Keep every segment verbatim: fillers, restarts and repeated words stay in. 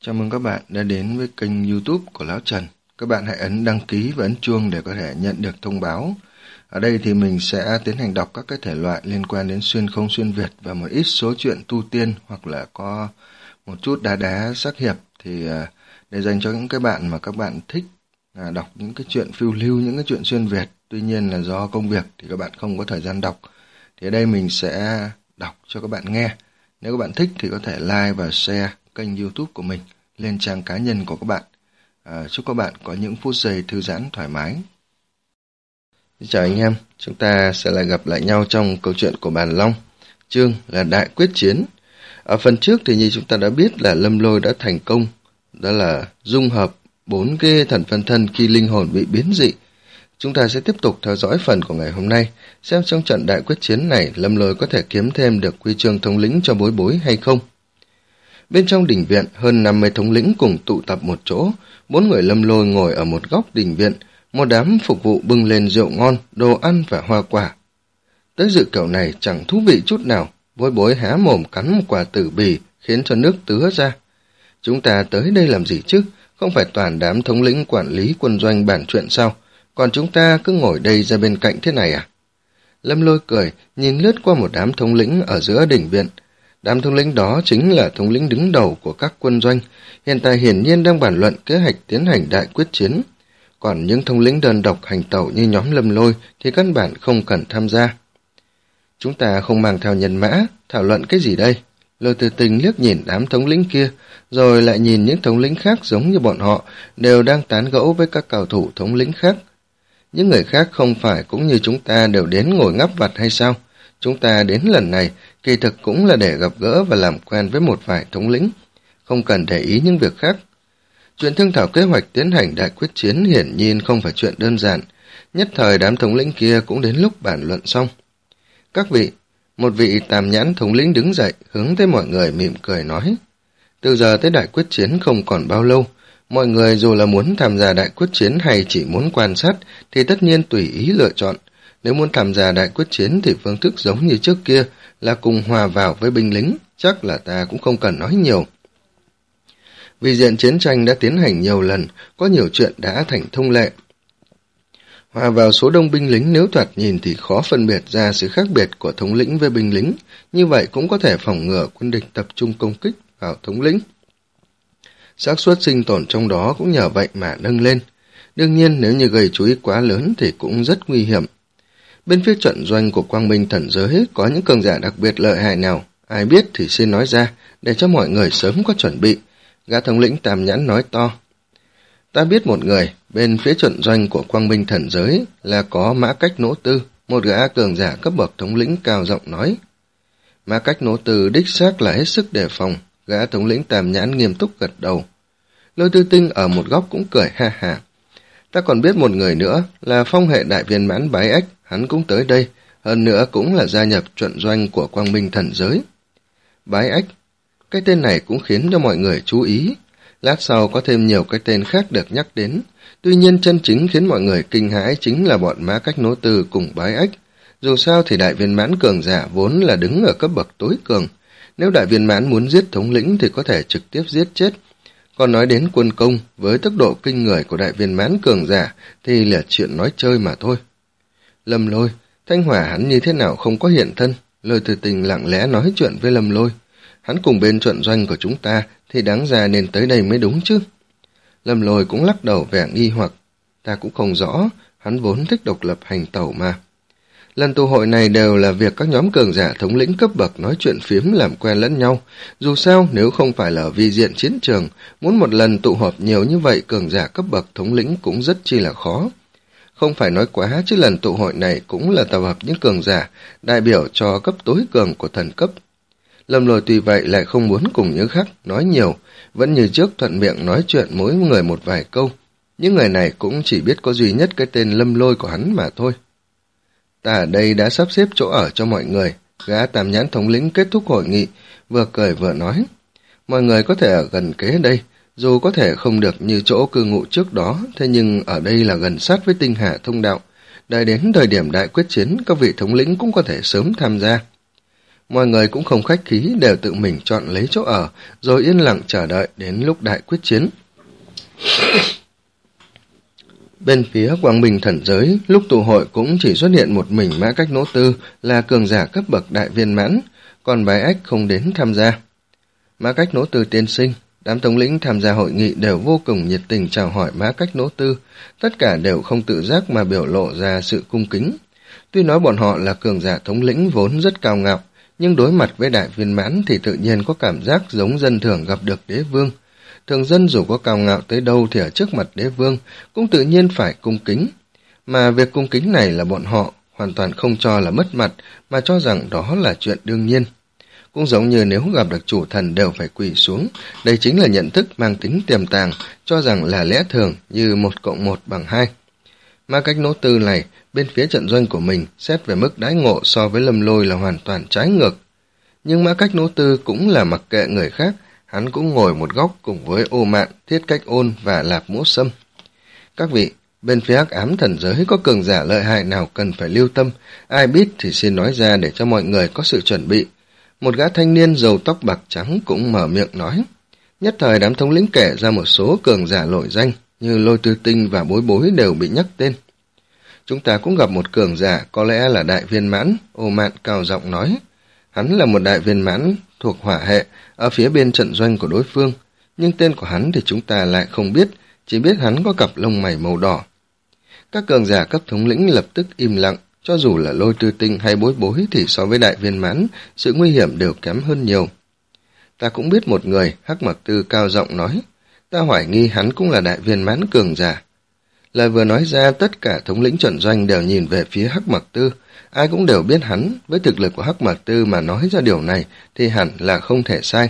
Chào mừng các bạn đã đến với kênh YouTube của Lão Trần. Các bạn hãy ấn đăng ký và ấn chuông để có thể nhận được thông báo. Ở đây thì mình sẽ tiến hành đọc các cái thể loại liên quan đến xuyên không xuyên Việt và một ít số truyện tu tiên hoặc là có một chút đá đá sắc hiệp, thì để dành cho những cái bạn mà các bạn thích đọc những cái chuyện phiêu lưu, những cái chuyện xuyên Việt. Tuy nhiên là do công việc thì các bạn không có thời gian đọc. Thì ở đây mình sẽ đọc cho các bạn nghe. Nếu các bạn thích thì có thể like và share kênh YouTube của mình lên trang cá nhân của các bạn. À, chúc các bạn có những phút giây thư giãn thoải mái. Xin chào anh em, chúng ta sẽ lại gặp lại nhau trong câu chuyện của Bàn Long, chương là Đại Quyết Chiến. Ở phần trước thì như chúng ta đã biết là Lâm Lôi đã thành công, đó là dung hợp bốn cái thần phân thân khi linh hồn bị biến dị. Chúng ta sẽ tiếp tục theo dõi phần của ngày hôm nay, xem trong trận Đại Quyết Chiến này Lâm Lôi có thể kiếm thêm được huy chương thống lĩnh cho bối bối hay không. Bên trong đình viện, hơn năm mươi thống lĩnh cùng tụ tập một chỗ, bốn người Lâm Lôi ngồi ở một góc đình viện, một đám phục vụ bưng lên rượu ngon, đồ ăn và hoa quả. Tới dự kiểu này chẳng thú vị chút nào, bối bối há mồm cắn một quả tử bì, khiến cho nước tứa ra. Chúng ta tới đây làm gì chứ, không phải toàn đám thống lĩnh quản lý quân doanh bàn chuyện sao, còn chúng ta cứ ngồi đây ra bên cạnh thế này à? Lâm Lôi cười, nhìn lướt qua một đám thống lĩnh ở giữa đình viện. Đám thống lĩnh đó chính là thống lĩnh đứng đầu của các quân doanh, hiện tại hiển nhiên đang bàn luận kế hoạch tiến hành đại quyết chiến. Còn những thống lĩnh đơn độc hành tẩu như nhóm Lâm Lôi thì căn bản không cần tham gia. Chúng ta không mang theo nhân mã, thảo luận cái gì đây? Lôi Từ Tình liếc nhìn đám thống lĩnh kia, rồi lại nhìn những thống lĩnh khác giống như bọn họ, đều đang tán gẫu với các cao thủ thống lĩnh khác. Những người khác không phải cũng như chúng ta đều đến ngồi ngắp vặt hay sao? Chúng ta đến lần này, kỳ thực cũng là để gặp gỡ và làm quen với một vài thống lĩnh, không cần để ý những việc khác. Chuyện thương thảo kế hoạch tiến hành đại quyết chiến hiển nhiên không phải chuyện đơn giản, nhất thời đám thống lĩnh kia cũng đến lúc bàn luận xong. Các vị, một vị tam nhãn thống lĩnh đứng dậy, hướng tới mọi người mỉm cười nói, từ giờ tới đại quyết chiến không còn bao lâu, mọi người dù là muốn tham gia đại quyết chiến hay chỉ muốn quan sát thì tất nhiên tùy ý lựa chọn. Nếu muốn tham gia đại quyết chiến thì phương thức giống như trước kia là cùng hòa vào với binh lính, chắc là ta cũng không cần nói nhiều. Vì diện chiến tranh đã tiến hành nhiều lần, có nhiều chuyện đã thành thông lệ. Hòa vào số đông binh lính nếu thoạt nhìn thì khó phân biệt ra sự khác biệt của thống lĩnh với binh lính, như vậy cũng có thể phòng ngừa quân địch tập trung công kích vào thống lĩnh. Xác suất sinh tồn trong đó cũng nhờ vậy mà nâng lên. Đương nhiên nếu như gây chú ý quá lớn thì cũng rất nguy hiểm. Bên phía trận doanh của Quang Minh Thần Giới có những cường giả đặc biệt lợi hại nào, ai biết thì xin nói ra, để cho mọi người sớm có chuẩn bị. Gã thống lĩnh Tam Nhãn nói to. Ta biết một người, bên phía trận doanh của Quang Minh Thần Giới là có Mã Cách Nỗ Tư, một gã cường giả cấp bậc thống lĩnh cao giọng nói. Mã Cách Nỗ Tư đích xác là hết sức đề phòng, gã thống lĩnh Tam Nhãn nghiêm túc gật đầu. Lôi Tư Tinh ở một góc cũng cười ha ha. Ta còn biết một người nữa là phong hệ đại viên mãn Bái Ách, hắn cũng tới đây, hơn nữa cũng là gia nhập trận doanh của Quang Minh Thần Giới. Bái Ách, cái tên này cũng khiến cho mọi người chú ý. Lát sau có thêm nhiều cái tên khác được nhắc đến, tuy nhiên chân chính khiến mọi người kinh hãi chính là bọn Mã Cách Nỗ Tư cùng Bái Ách. Dù sao thì đại viên mãn cường giả vốn là đứng ở cấp bậc tối cường, nếu đại viên mãn muốn giết thống lĩnh thì có thể trực tiếp giết chết. Còn nói đến quân công, với tốc độ kinh người của đại viên mãn cường giả thì là chuyện nói chơi mà thôi. Lâm Lôi, Thanh Hỏa hắn như thế nào không có hiện thân? Lôi Từ Tình lặng lẽ nói chuyện với Lâm Lôi. Hắn cùng bên trận doanh của chúng ta thì đáng ra nên tới đây mới đúng chứ. Lâm Lôi cũng lắc đầu vẻ nghi hoặc. Ta cũng không rõ, hắn vốn thích độc lập hành tẩu mà. Lần tụ hội này đều là việc các nhóm cường giả thống lĩnh cấp bậc nói chuyện phiếm làm quen lẫn nhau. Dù sao, nếu không phải là vi diện chiến trường, muốn một lần tụ họp nhiều như vậy cường giả cấp bậc thống lĩnh cũng rất chi là khó. Không phải nói quá chứ lần tụ hội này cũng là tập hợp những cường giả, đại biểu cho cấp tối cường của thần cấp. Lâm Lôi tuy vậy lại không muốn cùng những khác nói nhiều, vẫn như trước thuận miệng nói chuyện mỗi người một vài câu. Những người này cũng chỉ biết có duy nhất cái tên Lâm Lôi của hắn mà thôi. Ta ở đây đã sắp xếp chỗ ở cho mọi người, gã Tam Nhãn thống lĩnh kết thúc hội nghị, vừa cười vừa nói. Mọi người có thể ở gần kế đây, dù có thể không được như chỗ cư ngụ trước đó, thế nhưng ở đây là gần sát với tinh hà thông đạo. Đợi đến thời điểm đại quyết chiến, các vị thống lĩnh cũng có thể sớm tham gia. Mọi người cũng không khách khí, đều tự mình chọn lấy chỗ ở, rồi yên lặng chờ đợi đến lúc đại quyết chiến. Bên phía Quang Minh Thần Giới, lúc tụ hội cũng chỉ xuất hiện một mình Mã Cách Nỗ Tư là cường giả cấp bậc đại viên mãn, còn Bái Ách không đến tham gia. Mã Cách Nỗ Tư tiên sinh, đám thống lĩnh tham gia hội nghị đều vô cùng nhiệt tình chào hỏi Mã Cách Nỗ Tư, tất cả đều không tự giác mà biểu lộ ra sự cung kính. Tuy nói bọn họ là cường giả thống lĩnh vốn rất cao ngạo, nhưng đối mặt với đại viên mãn thì tự nhiên có cảm giác giống dân thường gặp được đế vương. Thường dân dù có cao ngạo tới đâu thì ở trước mặt đế vương cũng tự nhiên phải cung kính. Mà việc cung kính này là bọn họ hoàn toàn không cho là mất mặt, mà cho rằng đó là chuyện đương nhiên. Cũng giống như nếu gặp được chủ thần đều phải quỳ xuống, đây chính là nhận thức mang tính tiềm tàng, cho rằng là lẽ thường như một cộng một bằng hai. Mà Cách Nỗ Tư này, bên phía trận doanh của mình, xét về mức đãi ngộ so với Lâm Lôi là hoàn toàn trái ngược. Nhưng Mã Cách Nỗ Tư cũng là mặc kệ người khác, hắn cũng ngồi một góc cùng với Ô Mạn, Thiết Cách Ôn và Lạp Mỗ Sâm. Các vị, bên phía Hắc Ám Thần Giới có cường giả lợi hại nào cần phải lưu tâm, ai biết thì xin nói ra để cho mọi người có sự chuẩn bị. Một gã thanh niên râu tóc bạc trắng cũng mở miệng nói. Nhất thời đám thống lĩnh kể ra một số cường giả nổi danh, như Lôi Tư Tinh và Bối Bối đều bị nhắc tên. Chúng ta cũng gặp một cường giả, có lẽ là đại viên mãn, Ô Mạn cao giọng nói. Hắn là một đại viên mãn thuộc hỏa hệ, ở phía bên trận doanh của đối phương, nhưng tên của hắn thì chúng ta lại không biết, chỉ biết hắn có cặp lông mày màu đỏ. Các cường giả cấp thống lĩnh lập tức im lặng, cho dù là Lôi Tư Tinh hay Bối Bối thì so với đại viên mãn, sự nguy hiểm đều kém hơn nhiều. Ta cũng biết một người, Hắc Mặc Tư cao giọng nói, ta hoài nghi hắn cũng là đại viên mãn cường giả. Lời vừa nói ra, tất cả thống lĩnh trận doanh đều nhìn về phía Hắc Mặc Tư, ai cũng đều biết hắn, với thực lực của Hắc Mặc Tư mà nói ra điều này thì hẳn là không thể sai.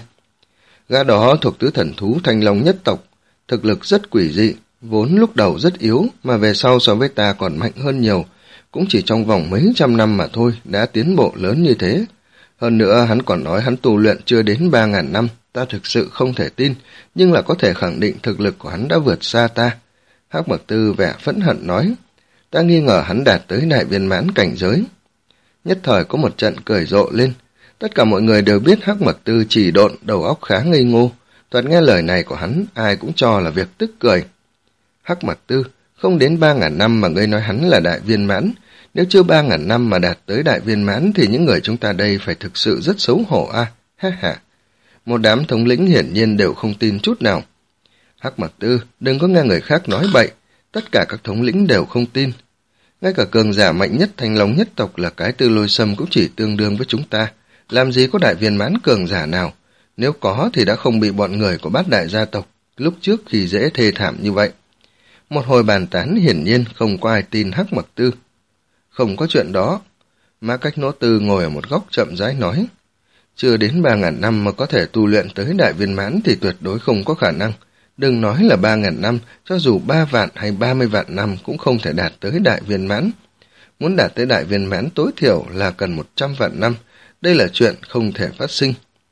Gã đó thuộc tứ thần thú Thanh Long nhất tộc, thực lực rất quỷ dị, vốn lúc đầu rất yếu mà về sau so với ta còn mạnh hơn nhiều, cũng chỉ trong vòng mấy trăm năm mà thôi đã tiến bộ lớn như thế. Hơn nữa hắn còn nói hắn tu luyện chưa đến ba ngàn năm, ta thực sự không thể tin, nhưng là có thể khẳng định thực lực của hắn đã vượt xa ta. Hắc Mặc Tư vẻ phẫn hận nói, ta nghi ngờ hắn đạt tới đại viên mãn cảnh giới. Nhất thời có một trận cười rộ lên, tất cả mọi người đều biết Hắc Mặc Tư chỉ độn, đầu óc khá ngây ngô, thoạt nghe lời này của hắn ai cũng cho là việc tức cười. Hắc Mặc Tư, không đến ba ngàn năm mà ngươi nói hắn là đại viên mãn, nếu chưa ba ngàn năm mà đạt tới đại viên mãn thì những người chúng ta đây phải thực sự rất xấu hổ a, ha ha. Một đám thống lĩnh hiển nhiên đều không tin chút nào. Hắc Mặc Tư, đừng có nghe người khác nói bậy, tất cả các thống lĩnh đều không tin. Ngay cả cường giả mạnh nhất Thanh Long nhất tộc là cái Tư Lôi Sâm cũng chỉ tương đương với chúng ta, làm gì có đại viên mãn cường giả nào, nếu có thì đã không bị bọn người của bát đại gia tộc lúc trước khi dễ thê thảm như vậy. Một hồi bàn tán hiển nhiên không có ai tin Hắc Mặc Tư. Không có chuyện đó. Mã Cách Nỗ Tư ngồi ở một góc chậm rãi nói, chưa đến ba ngàn năm mà có thể tu luyện tới đại viên mãn thì tuyệt đối không có khả năng. Đừng nói là ba ngàn năm, cho dù ba vạn hay ba mươi vạn năm cũng không thể đạt tới đại viên mãn. Muốn đạt tới đại viên mãn tối thiểu là cần một trăm vạn năm, đây là chuyện không thể phát sinh.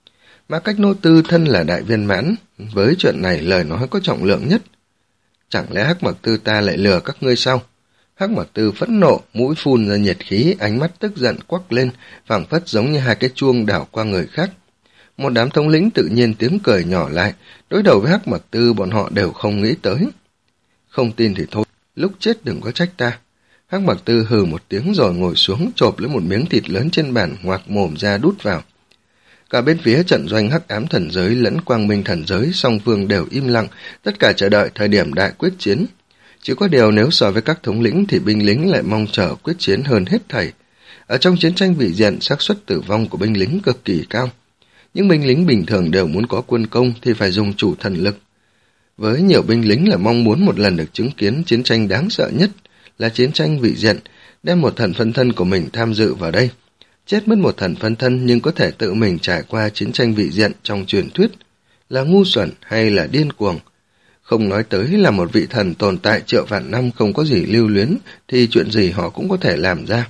Mã Cách Nỗ Tư thân là đại viên mãn, với chuyện này lời nói có trọng lượng nhất. Chẳng lẽ Hắc Mặc Tư ta lại lừa các ngươi sao? Hắc Mặc Tư phẫn nộ, mũi phun ra nhiệt khí, ánh mắt tức giận quắc lên, phảng phất giống như hai cái chuông đảo qua người khác. Một đám thống lĩnh tự nhiên tiếng cười nhỏ lại, đối đầu với Hắc Mặc Tư bọn họ đều không nghĩ tới. Không tin thì thôi, lúc chết đừng có trách ta. Hắc Mặc Tư hừ một tiếng rồi ngồi xuống, chộp lấy một miếng thịt lớn trên bàn, ngoạc mồm ra đút vào. Cả bên phía trận doanh Hắc Ám Thần Giới lẫn Quang Minh Thần Giới song phương đều im lặng, tất cả chờ đợi thời điểm đại quyết chiến. Chỉ có điều nếu so với các thống lĩnh thì binh lính lại mong chờ quyết chiến hơn hết thảy. Ở trong chiến tranh vị diện, xác suất tử vong của binh lính cực kỳ cao. Những binh lính bình thường đều muốn có quân công thì phải dùng chủ thần lực. Với nhiều binh lính là mong muốn một lần được chứng kiến chiến tranh đáng sợ nhất là chiến tranh vị diện, đem một thần phân thân của mình tham dự vào đây. Chết mất một thần phân thân nhưng có thể tự mình trải qua chiến tranh vị diện trong truyền thuyết, là ngu xuẩn hay là điên cuồng. Không nói tới là một vị thần tồn tại triệu vạn năm không có gì lưu luyến thì chuyện gì họ cũng có thể làm ra.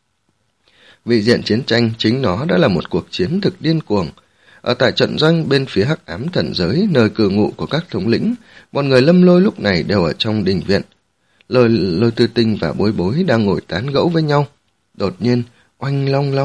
Vị diện chiến tranh chính nó đã là một cuộc chiến thực điên cuồng. Ở tại trận doanh bên phía Hắc Ám Thần Giới, nơi cư ngụ của các thống lĩnh, bọn người Lâm Lôi lúc này đều ở trong đình viện. Lôi, Lôi Tư Tinh và Bối Bối đang ngồi tán gẫu với nhau. Đột nhiên, oanh long long,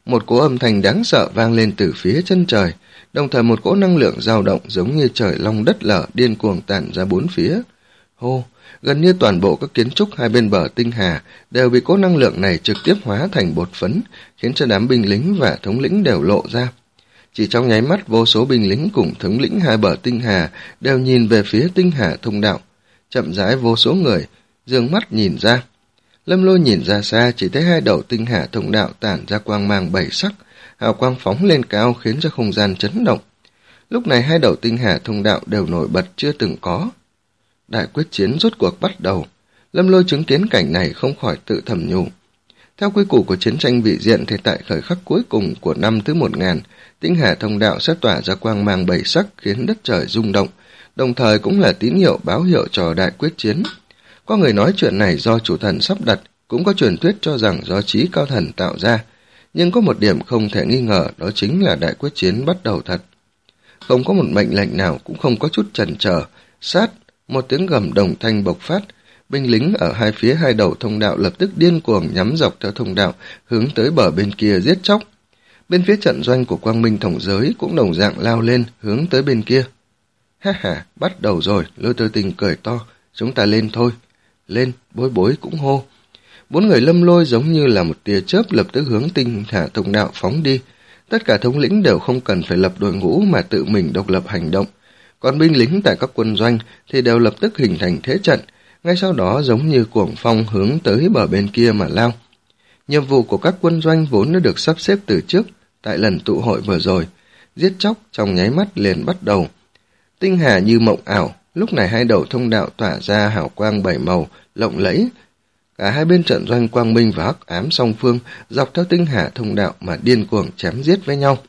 một cỗ âm thanh đáng sợ vang lên từ phía chân trời, đồng thời một cỗ năng lượng dao động giống như trời long đất lở điên cuồng tản ra bốn phía. Hô, gần như toàn bộ các kiến trúc hai bên bờ tinh hà đều bị cỗ năng lượng này trực tiếp hóa thành bột phấn, khiến cho đám binh lính và thống lĩnh đều lộ ra. Chỉ trong nháy mắt, vô số binh lính cùng thống lĩnh hai bờ tinh hà đều nhìn về phía tinh hà thông đạo. Chậm rãi vô số người dương mắt nhìn ra. Lâm Lôi nhìn ra xa, chỉ thấy hai đầu tinh hà thông đạo tản ra quang mang bảy sắc, hào quang phóng lên cao khiến cho không gian chấn động. Lúc này hai đầu tinh hà thông đạo đều nổi bật chưa từng có. Đại quyết chiến rốt cuộc bắt đầu. Lâm Lôi chứng kiến cảnh này không khỏi tự thầm nhủ. Theo quy củ của chiến tranh vị diện thì tại khởi khắc cuối cùng của năm thứ một ngàn, tinh hà thông đạo sẽ tỏa ra quang mang bảy sắc khiến đất trời rung động, đồng thời cũng là tín hiệu báo hiệu cho đại quyết chiến. Có người nói chuyện này do chủ thần sắp đặt, cũng có truyền thuyết cho rằng do trí cao thần tạo ra, nhưng có một điểm không thể nghi ngờ, đó chính là đại quyết chiến bắt đầu thật. Không có một mệnh lệnh nào, cũng không có chút chần chờ, sát, một tiếng gầm đồng thanh bộc phát, binh lính ở hai phía hai đầu thông đạo lập tức điên cuồng nhắm dọc theo thông đạo, hướng tới bờ bên kia giết chóc. Bên phía trận doanh của Quang Minh Tổng Giới cũng đồng dạng lao lên, hướng tới bên kia. Ha ha, bắt đầu rồi, Lôi Tư Tình cười to, chúng ta lên thôi. Lên, Bối Bối cũng hô. Bốn người Lâm Lôi giống như là một tia chớp lập tức hướng tinh hà thông đạo phóng đi. Tất cả thống lĩnh đều không cần phải lập đội ngũ mà tự mình độc lập hành động. Còn binh lính tại các quân doanh thì đều lập tức hình thành thế trận, ngay sau đó giống như cuồng phong hướng tới bờ bên kia mà lao. Nhiệm vụ của các quân doanh vốn đã được sắp xếp từ trước, tại lần tụ hội vừa rồi, giết chóc trong nháy mắt liền bắt đầu. Tinh hà như mộng ảo, lúc này hai đầu thông đạo tỏa ra hào quang bảy màu, lộng lẫy. Cả hai bên trận doanh quang minh và hắc ám song phương dọc theo tinh hà thông đạo mà điên cuồng chém giết với nhau.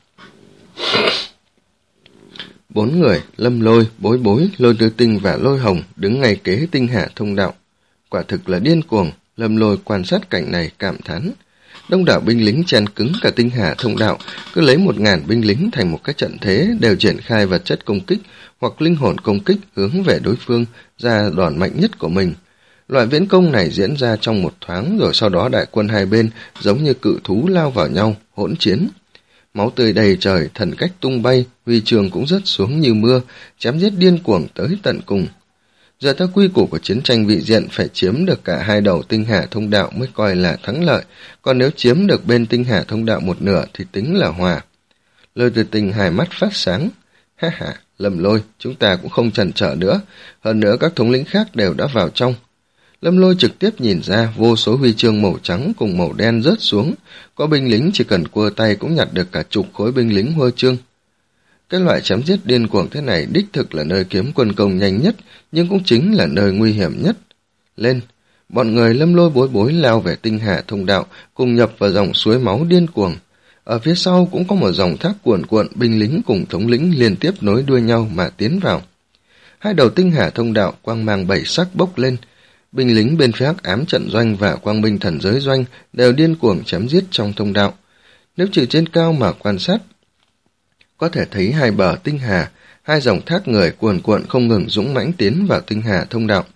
Bốn người, Lâm Lôi, Bối Bối, Lôi Tư Tinh và Lôi Hồng đứng ngay kế tinh hà thông đạo. Quả thực là điên cuồng, Lâm Lôi quan sát cảnh này cảm thán. Đông đảo binh lính chen cứng cả tinh hà thông đạo, cứ lấy một ngàn binh lính thành một cái trận thế, đều triển khai vật chất công kích hoặc linh hồn công kích hướng về đối phương ra đòn mạnh nhất của mình. Loại viễn công này diễn ra trong một thoáng, rồi sau đó đại quân hai bên giống như cự thú lao vào nhau, hỗn chiến. Máu tươi đầy trời, thần cách tung bay, huy chương cũng rớt xuống như mưa, chém giết điên cuồng tới tận cùng. Giờ theo quy củ của chiến tranh vị diện, phải chiếm được cả hai đầu tinh hà thông đạo mới coi là thắng lợi, còn nếu chiếm được bên tinh hà thông đạo một nửa thì tính là hòa. Lôi Tư Tình hai mắt phát sáng. Ha ha, Lâm Lôi, chúng ta cũng không chần chờ nữa, hơn nữa các thống lĩnh khác đều đã vào trong. Lâm Lôi trực tiếp nhìn ra vô số huy chương màu trắng cùng màu đen rớt xuống, có binh lính chỉ cần cua tay cũng nhặt được cả chục khối binh lính huy chương. Cái loại chém giết điên cuồng thế này đích thực là nơi kiếm quân công nhanh nhất, nhưng cũng chính là nơi nguy hiểm nhất. Lên, bọn người Lâm Lôi Bối Bối lao về tinh hà thông đạo, cùng nhập vào dòng suối máu điên cuồng. Ở phía sau cũng có một dòng thác cuồn cuộn, binh lính cùng thống lĩnh liên tiếp nối đuôi nhau mà tiến vào. Hai đầu tinh hà thông đạo quang mang bảy sắc bốc lên, binh lính bên phía hắc ám trận doanh và quang minh thần giới doanh đều điên cuồng chém giết trong thông đạo. Nếu từ trên cao mà quan sát, có thể thấy hai bờ tinh hà, hai dòng thác người cuồn cuộn không ngừng dũng mãnh tiến vào tinh hà thông đạo.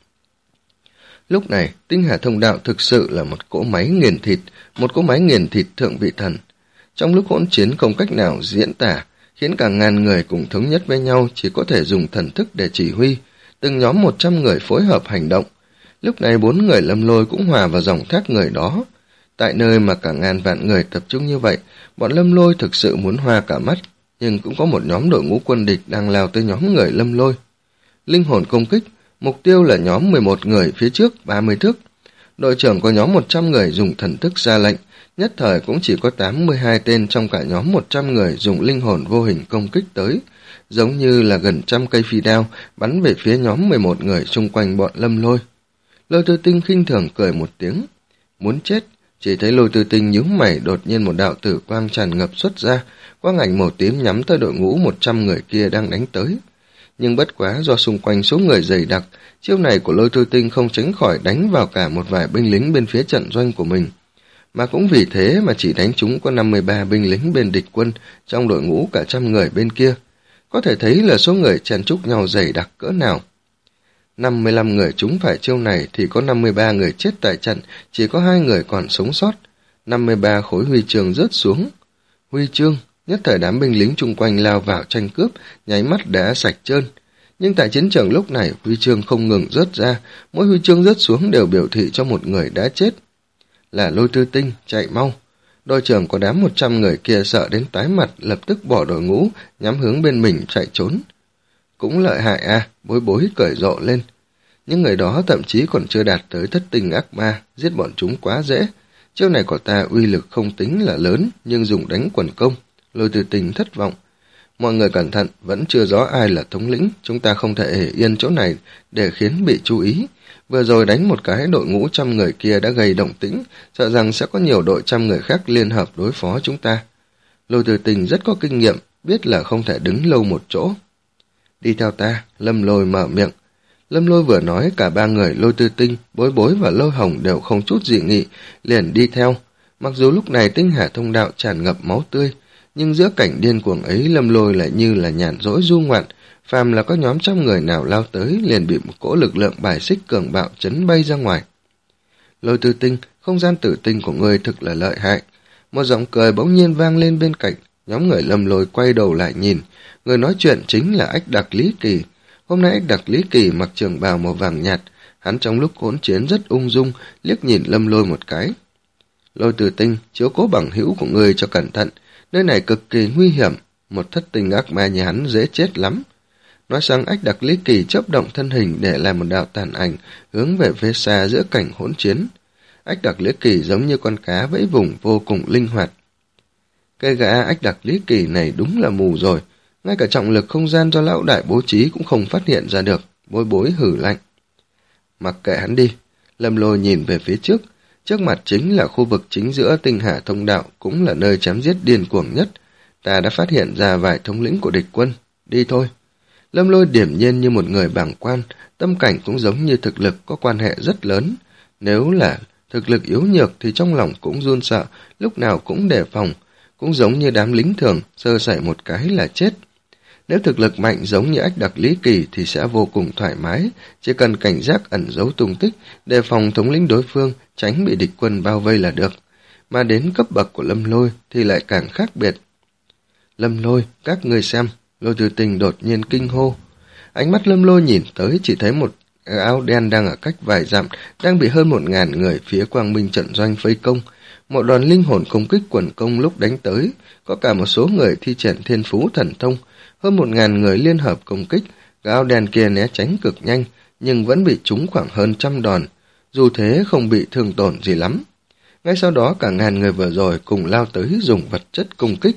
Lúc này, tinh hà thông đạo thực sự là một cỗ máy nghiền thịt, một cỗ máy nghiền thịt thượng vị thần. Trong lúc hỗn chiến không cách nào diễn tả, khiến cả ngàn người cùng thống nhất với nhau, chỉ có thể dùng thần thức để chỉ huy, từng nhóm một trăm người phối hợp hành động. Lúc này bốn người Lâm Lôi cũng hòa vào dòng thác người đó. Tại nơi mà cả ngàn vạn người tập trung như vậy, bọn Lâm Lôi thực sự muốn hoa cả mắt, nhưng cũng có một nhóm đội ngũ quân địch đang lao tới nhóm người Lâm Lôi. Linh hồn công kích, mục tiêu là nhóm mười một người phía trước ba mươi thước. Đội trưởng có nhóm một trăm người dùng thần thức ra lệnh, nhất thời cũng chỉ có tám mươi hai tên trong cả nhóm một trăm người dùng linh hồn vô hình công kích tới, giống như là gần trăm cây phi đao bắn về phía nhóm mười một người xung quanh bọn Lâm Lôi. Lôi Tư Tinh khinh thường cười một tiếng. Muốn chết, chỉ thấy Lôi Tư Tinh nhướng mày, đột nhiên một đạo tử quang tràn ngập xuất ra, quang ảnh màu tím nhắm tới đội ngũ một trăm người kia đang đánh tới. Nhưng bất quá do xung quanh số người dày đặc, chiêu này của Lôi Tư Tinh không tránh khỏi đánh vào cả một vài binh lính bên phía trận doanh của mình. Mà cũng vì thế mà chỉ đánh trúng có năm mươi ba binh lính bên địch quân trong đội ngũ cả trăm người bên kia. Có thể thấy là số người chen chúc nhau dày đặc cỡ nào. năm mươi lăm người trúng phải chiêu này thì có năm mươi ba người chết tại trận, chỉ có hai người còn sống sót. năm mươi ba khối huy chương rớt xuống. huy chương, nhất thời đám binh lính chung quanh lao vào tranh cướp, nháy mắt đã sạch trơn. Nhưng tại chiến trường lúc này, huy chương không ngừng rớt ra, mỗi huy chương rớt xuống đều biểu thị cho một người đã chết. Là Lôi Tư Tinh, chạy mau. Đội trưởng của đám một trăm người kia sợ đến tái mặt, lập tức bỏ đội ngũ, nhắm hướng bên mình chạy trốn. Cũng lợi hại à, Bối Bối cởi rộ lên. Những người đó thậm chí còn chưa đạt tới thất tinh ác ma, giết bọn chúng quá dễ. Chiêu này của ta uy lực không tính là lớn, nhưng dùng đánh quần công. Lôi Tư Tinh thất vọng. Mọi người cẩn thận, vẫn chưa rõ ai là thống lĩnh, chúng ta không thể để yên chỗ này để khiến bị chú ý. Vừa rồi đánh một cái đội ngũ trăm người kia đã gây động tĩnh, sợ rằng sẽ có nhiều đội trăm người khác liên hợp đối phó chúng ta. Lôi Tư Tinh rất có kinh nghiệm, biết là không thể đứng lâu một chỗ. Đi theo ta, Lâm Lôi mở miệng. Lâm Lôi vừa nói, cả ba người Lôi Tư Tinh, Bối Bối và Lôi Hồng đều không chút dị nghị, liền đi theo. Mặc dù lúc này tinh hà thông đạo tràn ngập máu tươi, nhưng giữa cảnh điên cuồng ấy Lâm Lôi lại như là nhàn rỗi du ngoạn, phàm là có nhóm trăm người nào lao tới liền bị một cỗ lực lượng bài xích cường bạo chấn bay ra ngoài. Lôi Tư Tinh, không gian tử tinh của ngươi thực là lợi hại. Một giọng cười bỗng nhiên vang lên bên cạnh, nhóm người Lâm Lôi quay đầu lại nhìn, người nói chuyện chính là Ách Đặc Lý Kỳ. Hôm nay Ách Đặc Lý Kỳ mặc trường bào màu vàng nhạt, hắn trong lúc hỗn chiến rất ung dung, liếc nhìn Lâm Lôi một cái. Lôi Tư Tinh, chiếu cố bằng hữu của ngươi cho cẩn thận, nơi này cực kỳ nguy hiểm, một thất tinh ác ma như hắn dễ chết lắm. Nói xong Ách Đặc Lý Kỳ chớp động thân hình để làm một đạo tàn ảnh, hướng về phía xa giữa cảnh hỗn chiến. Ách Đặc Lý Kỳ giống như con cá vẫy vùng vô cùng linh hoạt. Cây gã Ách Đặc Lý Kỳ này đúng là mù rồi, ngay cả trọng lực không gian do lão đại bố trí cũng không phát hiện ra được. Bối Bối hử lạnh. Mặc kệ hắn đi. Lâm Lôi nhìn về phía trước, trước mặt chính là khu vực chính giữa tinh hà thông đạo, cũng là nơi chém giết điên cuồng nhất. Ta đã phát hiện ra vài thống lĩnh của địch quân, đi thôi. Lâm Lôi điềm nhiên như một người bàng quan, tâm cảnh cũng giống như thực lực có quan hệ rất lớn. Nếu là thực lực yếu nhược thì trong lòng cũng run sợ, lúc nào cũng đề phòng, cũng giống như đám lính thường, sơ sẩy một cái là chết. Nếu thực lực mạnh giống như Ách Đặc Lý Kỳ thì sẽ vô cùng thoải mái, chỉ cần cảnh giác ẩn giấu tung tích, đề phòng thống lĩnh đối phương, tránh bị địch quân bao vây là được. Mà đến cấp bậc của Lâm Lôi thì lại càng khác biệt. Lâm Lôi, các ngươi xem, Lôi Tư Tinh đột nhiên kinh hô. Ánh mắt Lâm Lôi nhìn tới chỉ thấy một áo đen đang ở cách vài dặm, đang bị hơn một ngàn người phía quang minh trận doanh vây công. Một đoàn linh hồn công kích quần công lúc đánh tới, có cả một số người thi triển thiên phú thần thông, hơn một ngàn người liên hợp công kích, cái áo đen kia né tránh cực nhanh, nhưng vẫn bị trúng khoảng hơn trăm đòn, dù thế không bị thương tổn gì lắm. Ngay sau đó cả ngàn người vừa rồi cùng lao tới dùng vật chất công kích.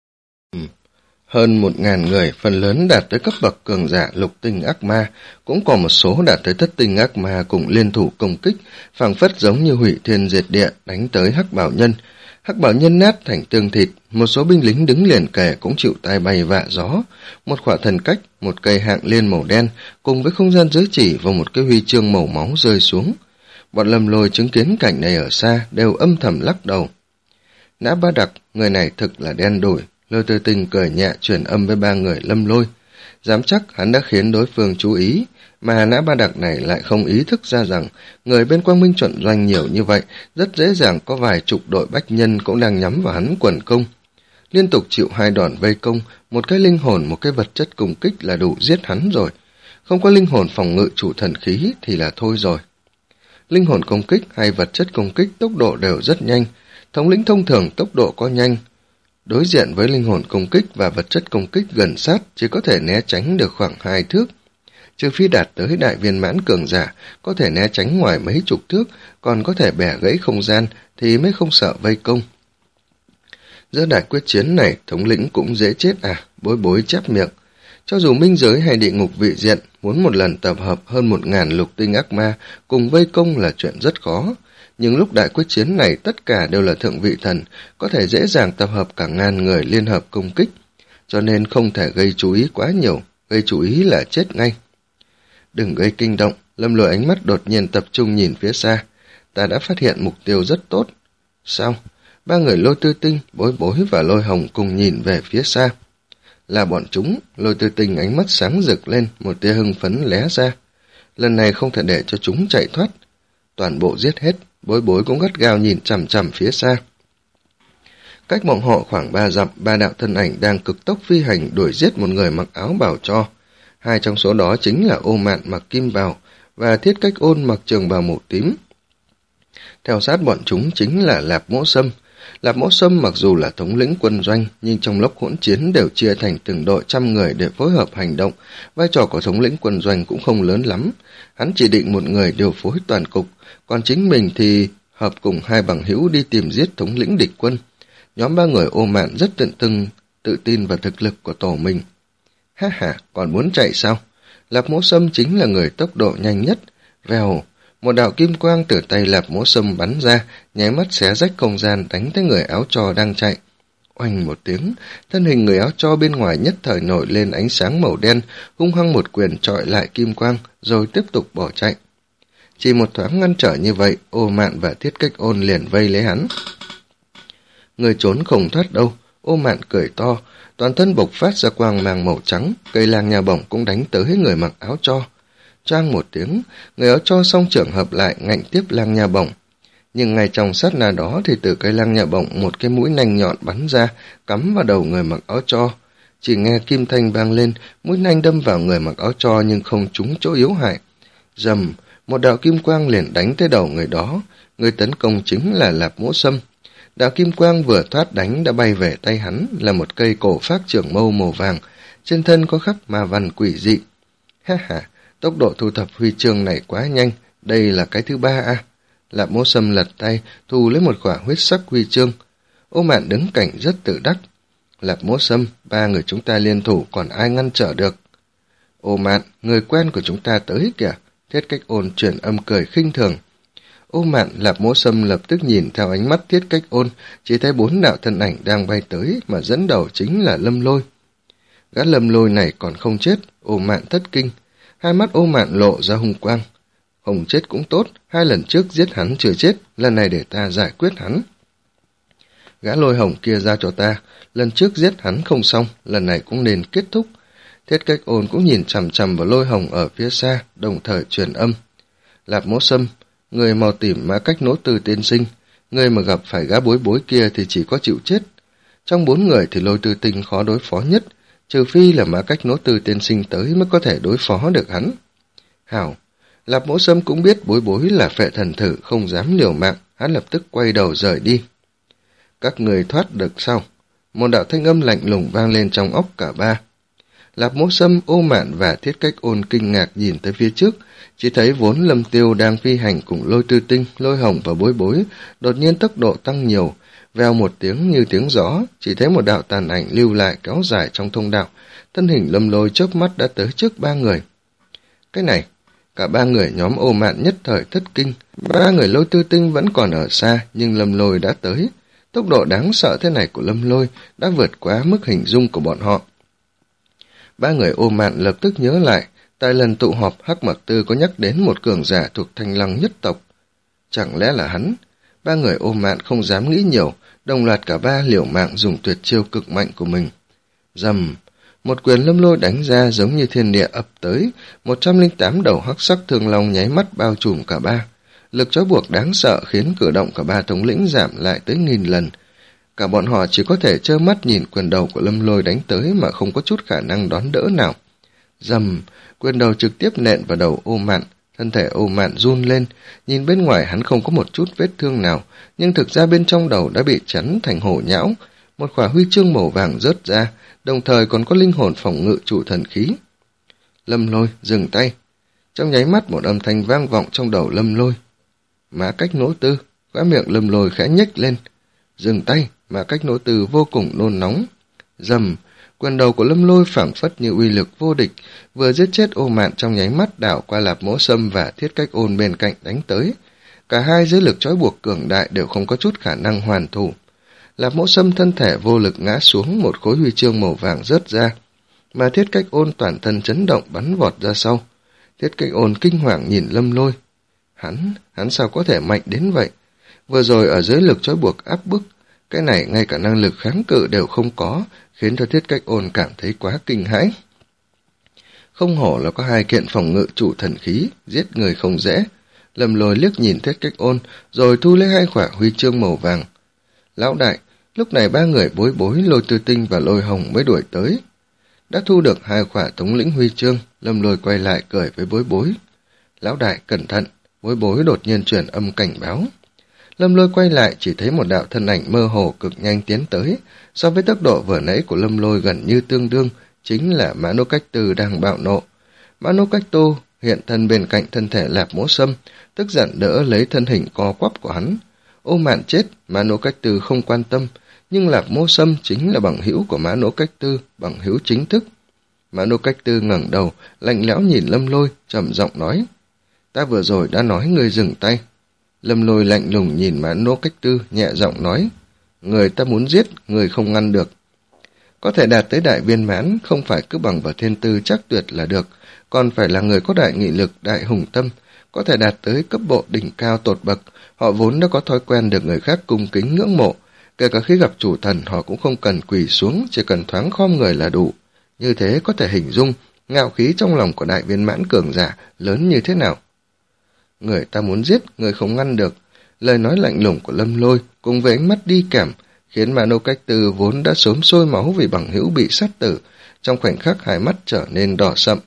Hơn một ngàn người, phần lớn đạt tới cấp bậc cường giả lục tinh ác ma, cũng còn một số đạt tới thất tinh ác ma cùng liên thủ công kích, phảng phất giống như hủy thiên diệt địa đánh tới Hắc Bảo Nhân. Hắc Bảo Nhân nát thành tương thịt, một số binh lính đứng liền kề cũng chịu tai bay vạ gió. Một khỏa thần cách, một cây hạng liên màu đen, cùng với không gian giới chỉ và một cái huy chương màu máu rơi xuống. Bọn Lâm Lôi chứng kiến cảnh này ở xa, đều âm thầm lắc đầu. Nã Ba Đặc, người này thực là đen đủi. Lôi Tư Tinh cười nhẹ truyền âm với ba người Lâm Lôi. Dám chắc hắn đã khiến đối phương chú ý, mà Nã Ba Đặc này lại không ý thức ra rằng người bên Quang Minh trận doanh nhiều như vậy, rất dễ dàng có vài chục đội bách nhân cũng đang nhắm vào hắn quần công. Liên tục chịu hai đòn vây công, một cái linh hồn, một cái vật chất công kích là đủ giết hắn rồi. Không có linh hồn phòng ngự chủ thần khí thì là thôi rồi. Linh hồn công kích hay vật chất công kích tốc độ đều rất nhanh, thống lĩnh thông thường tốc độ có nhanh. Đối diện với linh hồn công kích và vật chất công kích gần sát chỉ có thể né tránh được khoảng hai thước. Trừ phi đạt tới đại viên mãn cường giả, có thể né tránh ngoài mấy chục thước, còn có thể bẻ gãy không gian thì mới không sợ vây công. Giữa đại quyết chiến này, thống lĩnh cũng dễ chết à, Bối Bối chép miệng. Cho dù minh giới hay địa ngục vị diện, muốn một lần tập hợp hơn một ngàn lục tinh ác ma cùng vây công là chuyện rất khó. Nhưng lúc đại quyết chiến này tất cả đều là thượng vị thần, có thể dễ dàng tập hợp cả ngàn người liên hợp công kích, cho nên không thể gây chú ý quá nhiều, gây chú ý là chết ngay. Đừng gây kinh động, Lâm Lôi ánh mắt đột nhiên tập trung nhìn phía xa. Ta đã phát hiện mục tiêu rất tốt. Sao? Ba người Lôi Tư Tinh, Bối Bối và Lôi Hồng cùng nhìn về phía xa. Là bọn chúng, Lôi Tư Tinh ánh mắt sáng rực lên, một tia hưng phấn lé ra. Lần này không thể để cho chúng chạy thoát. Toàn bộ giết hết, Bối Bối cũng gắt gao nhìn chằm chằm phía xa. Cách bọn họ khoảng ba dặm, ba đạo thân ảnh đang cực tốc phi hành đuổi giết một người mặc áo bào cho. Hai trong số đó chính là Ô Mạn mặc kim bào và Thiết Cách Ôn mặc trường bào màu tím. Theo sát bọn chúng chính là Lạp Mỗ Sâm. Lạp Mỗ Sâm mặc dù là thống lĩnh quân doanh, nhưng trong lúc hỗn chiến đều chia thành từng đội trăm người để phối hợp hành động. Vai trò của thống lĩnh quân doanh cũng không lớn lắm. Hắn chỉ định một người điều phối toàn cục, còn chính mình thì hợp cùng hai bằng hữu đi tìm giết thống lĩnh địch quân. Nhóm ba người Ô Mạn rất tự tưng, tự tin vào thực lực của tổ mình. Ha ha, còn muốn chạy sao? Lạp Mỗ Sâm chính là người tốc độ nhanh nhất. Vèo, một đạo kim quang từ tay Lạp Mỗ Sâm bắn ra, nháy mắt xé rách không gian đánh tới người áo tro đang chạy. Oanh một tiếng, thân hình người áo tro bên ngoài nhất thời nổi lên ánh sáng màu đen, hung hăng một quyền trọi lại kim quang, rồi tiếp tục bỏ chạy. Chỉ một thoáng ngăn trở như vậy, Ô Mạn và Thiết Cách Ôn liền vây lấy hắn. Người trốn không thoát đâu, Ô Mạn cười to, toàn thân bộc phát ra quang mang màu trắng, cây lang nha bổng cũng đánh tới người mặc áo tro. Choang một tiếng, người áo tro song trưởng hợp lại ngạnh tiếp lang nha bổng. Nhưng ngay trong sát na đó thì từ cây lang nha bổng một cái mũi nanh nhọn bắn ra, cắm vào đầu người mặc áo tro. Chỉ nghe kim thanh vang lên, mũi nanh đâm vào người mặc áo tro nhưng không trúng chỗ yếu hại. Rầm, một đạo kim quang liền đánh tới đầu người đó, người tấn công chính là Lạp Mỗ Sâm. Đạo kim quang vừa thoát đánh đã bay về tay hắn là một cây cổ phác trưởng mâu màu vàng, trên thân có khắc ma văn quỷ dị. Ha ha, tốc độ thu thập huy chương này quá nhanh, đây là cái thứ ba à. Lạp Mỗ Sâm lật tay, thu lấy một quả huyết sắc huy chương. Ô Mạn đứng cạnh rất tự đắc. Lạp Mỗ Sâm, ba người chúng ta liên thủ còn ai ngăn trở được. Ô Mạn, người quen của chúng ta tới kìa. Thiết Cách Ôn chuyển âm cười khinh thường. Ô Mạn, Lạp Mỗ Sâm lập tức nhìn theo ánh mắt Thiết Cách Ôn, chỉ thấy bốn đạo thân ảnh đang bay tới mà dẫn đầu chính là Lâm Lôi. Gã Lâm Lôi này còn không chết, Ô Mạn thất kinh. Hai mắt Ô Mạn lộ ra hung quang. Không chết cũng tốt, hai lần trước giết hắn chưa chết, lần này để ta giải quyết hắn. Gã Lôi Hồng kia ra cho ta, lần trước giết hắn không xong, lần này cũng nên kết thúc. Thiết Cách Ôn cũng nhìn chằm chằm vào Lôi Hồng ở phía xa, đồng thời truyền âm. Lạp Mỗ Sâm, người mau tìm Mã Cách Nỗ Tư tiên sinh, người mà gặp phải gã bối bối kia thì chỉ có chịu chết. Trong bốn người thì Lôi Tư Tinh khó đối phó nhất, trừ phi là Mã Cách Nỗ Tư tiên sinh tới mới có thể đối phó được hắn. Hảo, Lạp Mỗ Sâm cũng biết bối bối là phệ thần thử không dám liều mạng, hắn lập tức quay đầu rời đi. Các người thoát được sao? Một đạo thanh âm lạnh lùng vang lên trong óc cả ba. Lạp Mỗ Sâm, Ô Mạn và Thiết Cách Ôn kinh ngạc nhìn tới phía trước, chỉ thấy vốn Lâm Tiêu đang phi hành cùng Lôi Tư Tinh, Lôi Hồng và bối bối, đột nhiên tốc độ tăng nhiều, vèo một tiếng như tiếng gió, chỉ thấy một đạo tàn ảnh lưu lại kéo dài trong thông đạo, thân hình Lâm Lôi chớp mắt đã tới trước ba người. Cái này, cả ba người nhóm Ô Mạn nhất thời thất kinh, ba người Lôi Tư Tinh vẫn còn ở xa, nhưng Lâm Lôi đã tới. Tốc độ đáng sợ thế này của Lâm Lôi đã vượt quá mức hình dung của bọn họ. Ba người Ô Mạn lập tức nhớ lại, tại lần tụ họp Hắc Mặc Tư có nhắc đến một cường giả thuộc Thanh Lăng nhất tộc. Chẳng lẽ là hắn? Ba người Ô Mạn không dám nghĩ nhiều, đồng loạt cả ba liều mạng dùng tuyệt chiêu cực mạnh của mình. Rầm, một quyền Lâm Lôi đánh ra giống như thiên địa ập tới, một trăm lẻ tám đầu hắc sắc thương long nháy mắt bao trùm cả ba. Lực trói buộc đáng sợ khiến cử động cả ba thống lĩnh giảm lại tới nghìn lần. Cả bọn họ chỉ có thể trơ mắt nhìn quyền đầu của Lâm Lôi đánh tới mà không có chút khả năng đón đỡ nào. Rầm, quyền đầu trực tiếp nện vào đầu Ô Mạn, thân thể Ô Mạn run lên, nhìn bên ngoài hắn không có một chút vết thương nào, nhưng thực ra bên trong đầu đã bị chấn thành hổ nhão, một khỏa huy chương màu vàng rớt ra, đồng thời còn có linh hồn phòng ngự trụ thần khí. Lâm Lôi, dừng tay. Trong nháy mắt một âm thanh vang vọng trong đầu Lâm Lôi. Mã Cách Nỗ Tư, khóe miệng Lâm Lôi khẽ nhếch lên. Dừng tay, Mã Cách Nỗ Tư vô cùng nôn nóng. Rầm, quyền đầu của Lâm Lôi phảng phất như uy lực vô địch, vừa giết chết Ô Mạn trong nháy mắt đảo qua Lạp Mỗ Sâm và Thiết Cách Ôn bên cạnh đánh tới. Cả hai dưới lực trói buộc cường đại đều không có chút khả năng hoàn thủ. Lạp Mỗ Sâm thân thể vô lực ngã xuống, một khối huy chương màu vàng rớt ra, mà Thiết Cách Ôn toàn thân chấn động bắn vọt ra sau. Thiết Cách Ôn kinh hoàng nhìn Lâm Lôi. Hắn, hắn sao có thể mạnh đến vậy? Vừa rồi ở dưới lực trói buộc áp bức, cái này ngay cả năng lực kháng cự đều không có, khiến cho Thiết Cách Ôn cảm thấy quá kinh hãi. Không hổ là có hai kiện phòng ngự trụ thần khí, giết người không dễ. Lâm Lôi liếc nhìn Thiết Cách Ôn, rồi thu lấy hai quả huy chương màu vàng. Lão đại, Lúc này ba người Bối Bối, Lôi Tư Tinh và Lôi Hồng mới đuổi tới. Đã thu được hai khỏa thống lĩnh huy chương, Lâm Lôi quay lại cười với Bối Bối. Lão đại, cẩn thận! Bối Bối đột nhiên truyền âm cảnh báo. Lâm Lôi quay lại chỉ thấy một đạo thân ảnh mơ hồ cực nhanh tiến tới, so với tốc độ vừa nãy của Lâm Lôi gần như tương đương, chính là Mã Nô Cách Tư đang bạo nộ. Mã Nô Cách Tô hiện thân bên cạnh thân thể Lạp Mỗ Sâm, tức giận đỡ lấy thân hình co quắp của hắn. Ô Mạn chết, Mã Nô Cách Tư không quan tâm, nhưng Lạp Mỗ Sâm chính là bằng hữu của Mã Nô Cách Tư, bằng hữu chính thức. Mã Nô Cách Tư ngẩng đầu, lạnh lẽo nhìn Lâm Lôi, trầm giọng nói: Ta vừa rồi đã nói người dừng tay. Lâm Lôi lạnh lùng nhìn Mã Nô Cách Tư, nhẹ giọng nói: Người ta muốn giết, người không ngăn được. Có thể đạt tới đại viên mãn, không phải cứ bằng vào thiên tư chắc tuyệt là được, còn phải là người có đại nghị lực, đại hùng tâm, có thể đạt tới cấp bộ đỉnh cao tột bậc. Họ vốn đã có thói quen được người khác cung kính ngưỡng mộ, kể cả khi gặp chủ thần họ cũng không cần quỳ xuống, chỉ cần thoáng khom người là đủ. Như thế có thể hình dung ngạo khí trong lòng của đại viên mãn cường giả lớn như thế nào. Người ta muốn giết, người không ngăn được. Lời nói lạnh lùng của Lâm Lôi cùng với ánh mắt đi kèm khiến Mã Nô Cách Tư vốn đã sớm sôi máu vì bằng hữu bị sát tử, trong khoảnh khắc hai mắt trở nên đỏ sậm.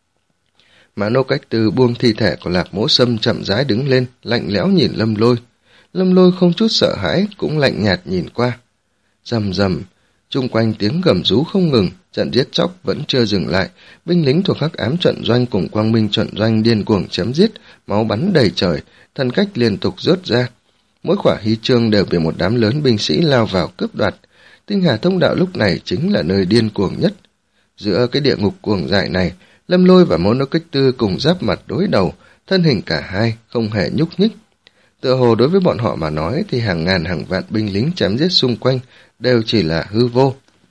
Mã Nô Cách Tư buông thi thể của Lạp Mỗ Sâm chậm rãi đứng lên, lạnh lẽo nhìn Lâm Lôi. Lâm Lôi không chút sợ hãi, cũng lạnh nhạt nhìn qua. Rầm rầm, chung quanh tiếng gầm rú không ngừng, trận giết chóc vẫn chưa dừng lại, binh lính thuộc Hắc Ám trận doanh cùng Quang Minh trận doanh điên cuồng chém giết, máu bắn đầy trời, thân cách liên tục rớt ra. Mỗi khỏa huy chương đều bị một đám lớn binh sĩ lao vào cướp đoạt. Tinh Hà Thông Đạo lúc này chính là nơi điên cuồng nhất. Giữa cái địa ngục cuồng dại này, Lâm Lôi và Mã Nô Cách Tư cùng giáp mặt đối đầu, thân hình cả hai không hề nhúc nhích. Tựa hồ đối với bọn họ mà nói thì hàng ngàn hàng vạn binh lính chém giết xung quanh đều chỉ là hư vô.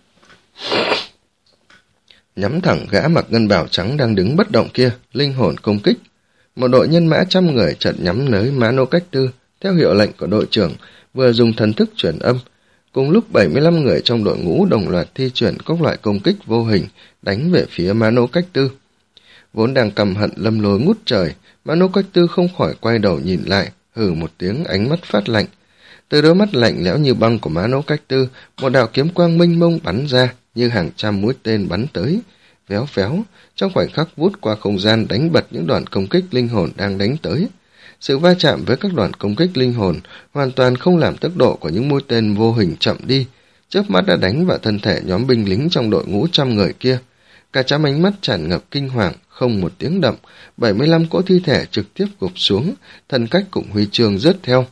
Nhắm thẳng gã mặc ngân bào trắng đang đứng bất động kia, linh hồn công kích. Một đội nhân mã trăm người chợt nhắm tới Mã Nô Cách Tư, theo hiệu lệnh của đội trưởng, vừa dùng thần thức truyền âm. Cùng lúc bảy mươi lăm người trong đội ngũ đồng loạt thi chuyển các loại công kích vô hình, đánh về phía Mã Nô Cách Tư. Vốn đang căm hận Lâm Lôi ngút trời, Mã Nô Cách Tư không khỏi quay đầu nhìn lại, hừ một tiếng, ánh mắt phát lạnh. Từ đôi mắt lạnh lẽo như băng của Mã Nô Cách Tư, một đạo kiếm quang mênh mông bắn ra, như hàng trăm mũi tên bắn tới, véo véo, trong khoảnh khắc vút qua không gian đánh bật những đoạn công kích linh hồn đang đánh tới. Sự va chạm với các đoạn công kích linh hồn hoàn toàn không làm tốc độ của những mũi tên vô hình chậm đi, chớp mắt đã đánh vào thân thể nhóm binh lính trong đội ngũ trăm người kia. Cả trăm ánh mắt tràn ngập kinh hoàng, không một tiếng động, bảy mươi lăm cỗ thi thể trực tiếp gục xuống, thân cách cùng huy chương rớt theo.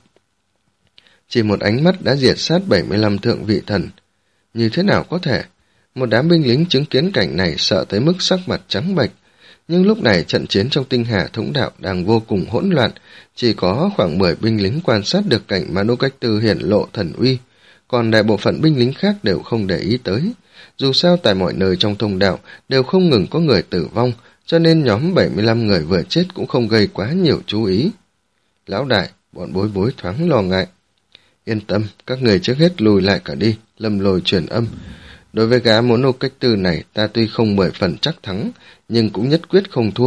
Chỉ một ánh mắt đã diệt sát bảy mươi lăm thượng vị thần. Như thế nào có thể? Một đám binh lính chứng kiến cảnh này sợ tới mức sắc mặt trắng bệch. Nhưng lúc này trận chiến trong Tinh Hà Thông Đạo đang vô cùng hỗn loạn, chỉ có khoảng mười binh lính quan sát được cảnh Mã Nô Cách Tư hiển lộ thần uy, còn đại bộ phận binh lính khác đều không để ý tới. Dù sao tại mọi nơi trong thông đạo đều không ngừng có người tử vong, cho nên nhóm bảy mươi lăm người vừa chết cũng không gây quá nhiều chú ý. Lão đại, bọn Bối Bối thoáng lo ngại. Yên tâm, các người trước hết lùi lại cả đi, Lâm Lôi truyền âm. Đối với gã Mã Nô Cách Tư này, ta tuy không mười phần chắc thắng, nhưng cũng nhất quyết không thua.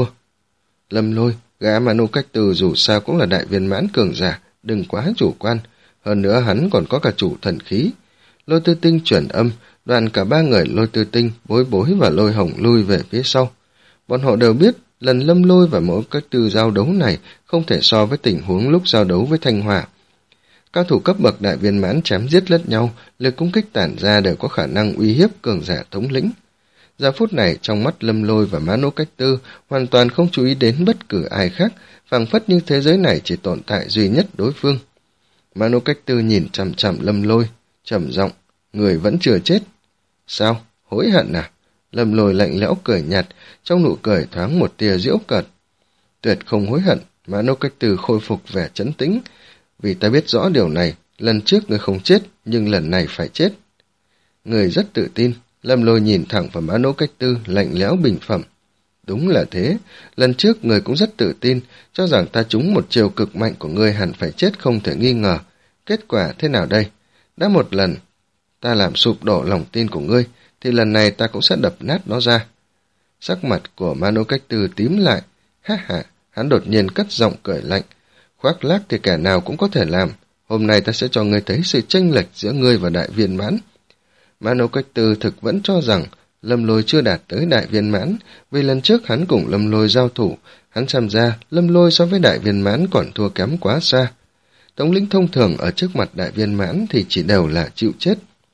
Lâm Lôi, gã Mã Nô Cách Tư dù sao cũng là đại viên mãn cường giả, đừng quá chủ quan. Hơn nữa hắn còn có cả chủ thần khí. Lôi Tư Tinh chuyển âm, đoàn cả ba người Lôi Tư Tinh, Bối Bối và Lôi Hồng lui về phía sau. Bọn họ đều biết, lần Lâm Lôi và Mã Nô Cách Tư giao đấu này không thể so với tình huống lúc giao đấu với Thanh Hỏa. Cao thủ cấp bậc đại viên mãn chém giết lẫn nhau, lực công kích tản ra đều có khả năng uy hiếp cường giả thống lĩnh. Giờ phút này trong mắt Lâm Lôi và Mã Nô Cách Tư hoàn toàn không chú ý đến bất cứ ai khác, phảng phất như thế giới này chỉ tồn tại duy nhất đối phương. Mã Nô Cách Tư nhìn chằm chằm Lâm Lôi, trầm giọng, người vẫn chưa chết. Sao? Hối hận à? Lâm Lôi lạnh lẽo cười nhạt, trong nụ cười thoáng một tia giễu cợt. Tuyệt không hối hận. Mã Nô Cách Tư khôi phục vẻ trấn tĩnh. Vì ta biết rõ điều này, lần trước người không chết, nhưng lần này phải chết. Người rất tự tin. Lâm Lôi nhìn thẳng vào Mã Nô Cách Tư, lạnh lẽo bình phẩm. Đúng là thế, lần trước người cũng rất tự tin, cho rằng ta trúng một chiều cực mạnh của ngươi hẳn phải chết không thể nghi ngờ. Kết quả thế nào đây? Đã một lần ta làm sụp đổ lòng tin của ngươi, thì lần này ta cũng sẽ đập nát nó ra. Sắc mặt của Mã Nô Cách Tư tím lại. Ha ha, hắn đột nhiên cất giọng cười lạnh. Khoác lác thì kẻ nào cũng có thể làm, hôm nay ta sẽ cho ngươi thấy sự chênh lệch giữa ngươi và đại viên mãn. Mano Cách Tư thực vẫn cho rằng Lâm Lôi chưa đạt tới đại viên mãn, vì lần trước hắn cùng Lâm Lôi giao thủ, hắn xem ra Lâm Lôi so với đại viên mãn còn thua kém quá xa. Thống lĩnh thông thường ở trước mặt đại viên mãn thì chỉ đều là chịu chết.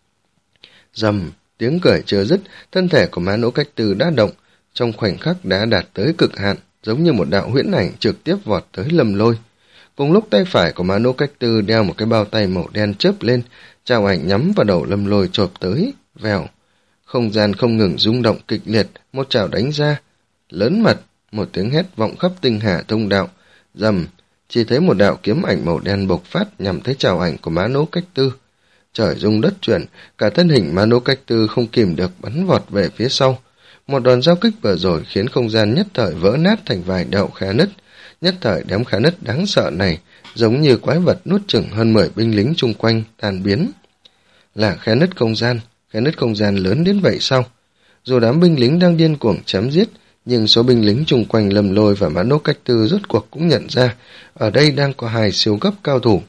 Rầm, tiếng cười chưa dứt, thân thể của Mano Cách Tư đã động, trong khoảnh khắc đã đạt tới cực hạn, giống như một đạo huyễn ảnh trực tiếp vọt tới Lâm Lôi. Cùng lúc tay phải của Mano Cách Tư đeo một cái bao tay màu đen chớp lên, chào ảnh nhắm vào đầu Lâm Lôi chộp tới, vèo. Không gian không ngừng rung động kịch liệt, một chảo đánh ra. Lớn mật, một tiếng hét vọng khắp tinh hà thông đạo. Rầm, chỉ thấy một đạo kiếm ảnh màu đen bộc phát nhằm thấy chảo ảnh của Mano Cách Tư. Trời rung đất chuyển, cả thân hình Mano Cách Tư không kìm được bắn vọt về phía sau. Một đòn giao kích vừa rồi khiến không gian nhất thời vỡ nát thành vài đạo khe nứt. Nhất thời đám khe nứt đáng sợ này, giống như quái vật nuốt chửng hơn mười binh lính chung quanh, tan biến. Là khe nứt không gian, khe nứt không gian lớn đến vậy sao? Dù đám binh lính đang điên cuồng chém giết, nhưng số binh lính chung quanh Lâm Lôi và Mano Cách Tư rốt cuộc cũng nhận ra, ở đây đang có hai siêu cấp cao thủ.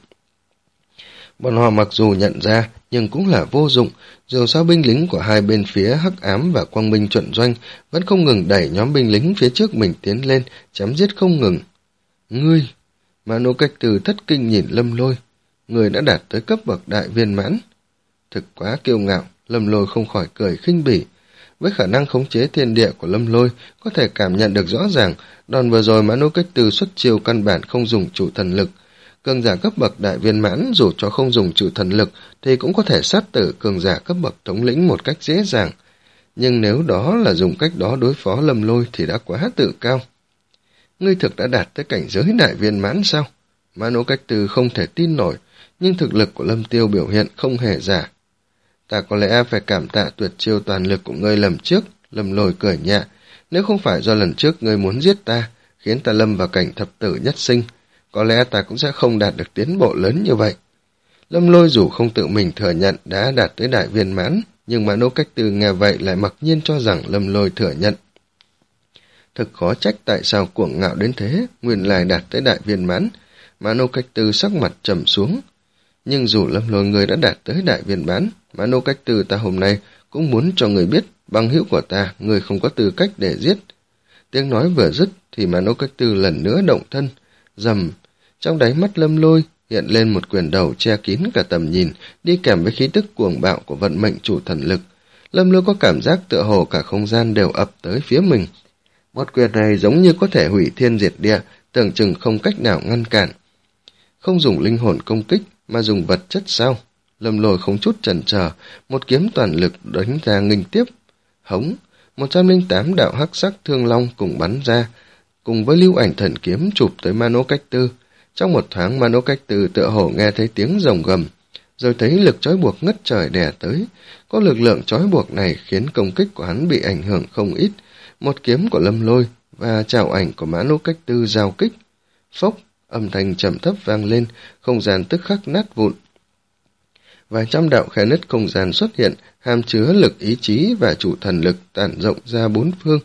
Bọn họ mặc dù nhận ra, nhưng cũng là vô dụng, dù sao binh lính của hai bên phía Hắc Ám và Quang Minh Chuẩn Doanh vẫn không ngừng đẩy nhóm binh lính phía trước mình tiến lên, chém giết không ngừng. Ngươi! Mano Cách Tư thất kinh nhìn Lâm Lôi. Người đã đạt tới cấp bậc đại viên mãn. Thực quá kiêu ngạo, Lâm Lôi không khỏi cười khinh bỉ. Với khả năng khống chế thiên địa của Lâm Lôi, có thể cảm nhận được rõ ràng, đòn vừa rồi Mano Cách Tư xuất chiêu căn bản không dùng chủ thần lực. Cường giả cấp bậc đại viên mãn dù cho không dùng chủ thần lực thì cũng có thể sát tử cường giả cấp bậc thống lĩnh một cách dễ dàng. Nhưng nếu đó là dùng cách đó đối phó Lâm Lôi thì đã quá tự cao. Ngươi thực đã đạt tới cảnh giới đại viên mãn sao? Mano Cách Tư không thể tin nổi, nhưng thực lực của Lâm Tiêu biểu hiện không hề giả. Ta có lẽ phải cảm tạ tuyệt chiêu toàn lực của ngươi lần trước, Lâm Lôi cười nhẹ. Nếu không phải do lần trước ngươi muốn giết ta, khiến ta lâm vào cảnh thập tử nhất sinh, có lẽ ta cũng sẽ không đạt được tiến bộ lớn như vậy. Lâm Lôi dù không tự mình thừa nhận đã đạt tới đại viên mãn, nhưng Mano Cách Tư nghe vậy lại mặc nhiên cho rằng Lâm Lôi thừa nhận. Thực khó trách tại sao cuồng ngạo đến thế, nguyên lai đạt tới đại viên mãn. Mano Cách Tư sắc mặt trầm xuống. Nhưng dù Lâm Lôi người đã đạt tới đại viên mãn, Mano Cách Tư ta hôm nay cũng muốn cho người biết, bằng hữu của ta, người không có tư cách để giết. Tiếng nói vừa dứt thì Mano Cách Tư lần nữa động thân. Rầm, trong đáy mắt Lâm Lôi hiện lên một quyền đầu che kín cả tầm nhìn, đi kèm với khí tức cuồng bạo của vận mệnh chủ thần lực. Lâm Lôi có cảm giác tựa hồ cả không gian đều ập tới phía mình. Một quyền này giống như có thể hủy thiên diệt địa, tưởng chừng không cách nào ngăn cản. Không dùng linh hồn công kích, mà dùng vật chất sao? Lâm Lôi không chút chần chờ, một kiếm toàn lực đánh ra nghênh tiếp. Hống, một trăm lẻ tám đạo hắc sắc thương long cùng bắn ra, cùng với lưu ảnh thần kiếm chụp tới Mano Cách Tư. Trong một thoáng Mano Cách Tư tựa hồ nghe thấy tiếng rồng gầm, rồi thấy lực trói buộc ngất trời đè tới. Có lực lượng trói buộc này khiến công kích của hắn bị ảnh hưởng không ít. Một kiếm của Lâm Lôi và chảo ảnh của Mano Cách Tư giao kích. Phốc, âm thanh trầm thấp vang lên, không gian tức khắc nát vụn. Vài trăm đạo khe nứt không gian xuất hiện, hàm chứa lực ý chí và chủ thần lực tản rộng ra bốn phương.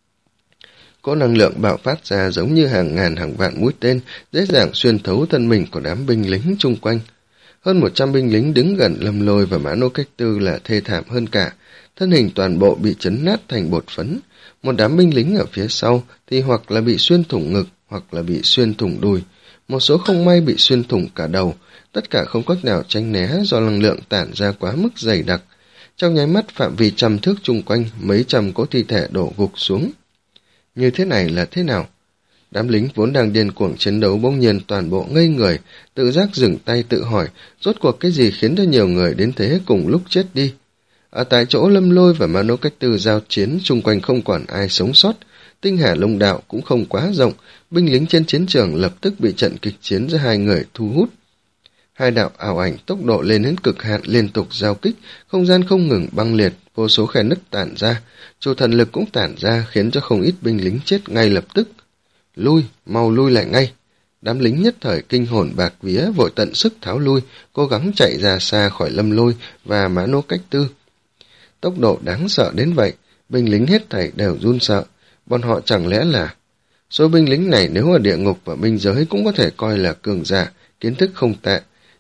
Có năng lượng bạo phát ra giống như hàng ngàn hàng vạn mũi tên, dễ dàng xuyên thấu thân mình của đám binh lính chung quanh. Hơn một trăm binh lính đứng gần Lâm Lôi và Mano Cách Tư là thê thảm hơn cả, thân hình toàn bộ bị chấn nát thành bột phấn. Một đám binh lính ở phía sau thì hoặc là bị xuyên thủng ngực, hoặc là bị xuyên thủng đùi. Một số không may bị xuyên thủng cả đầu, tất cả không cách nào tránh né do năng lượng tản ra quá mức dày đặc. Trong nháy mắt phạm vi trăm thước chung quanh, mấy trăm cỗ thi thể đổ gục xuống. Như thế này là thế nào? Đám lính vốn đang điên cuồng chiến đấu bỗng nhiên toàn bộ ngây người, tự giác dừng tay tự hỏi, rốt cuộc cái gì khiến cho nhiều người đến thế cùng lúc chết đi. Ở tại chỗ Lâm Lôi và Mano Cách Tư giao chiến, chung quanh không còn ai sống sót. Tinh hà Long Đạo cũng không quá rộng, binh lính trên chiến trường lập tức bị trận kịch chiến giữa hai người thu hút. Hai đạo ảo ảnh tốc độ lên đến cực hạn liên tục giao kích, không gian không ngừng băng liệt, vô số khe nứt tản ra, chủ thần lực cũng tản ra khiến cho không ít binh lính chết ngay lập tức. Lui, mau lui lại ngay. Đám lính nhất thời kinh hồn bạc vía vội tận sức tháo lui, cố gắng chạy ra xa khỏi Lâm Lôi và Mano Cách Tư. Tốc độ đáng sợ đến vậy, binh lính hết thảy đều run sợ. Bọn họ chẳng lẽ là... Số binh lính này nếu ở địa ngục và binh giới cũng có thể coi là cường giả, kiến thức không tệ.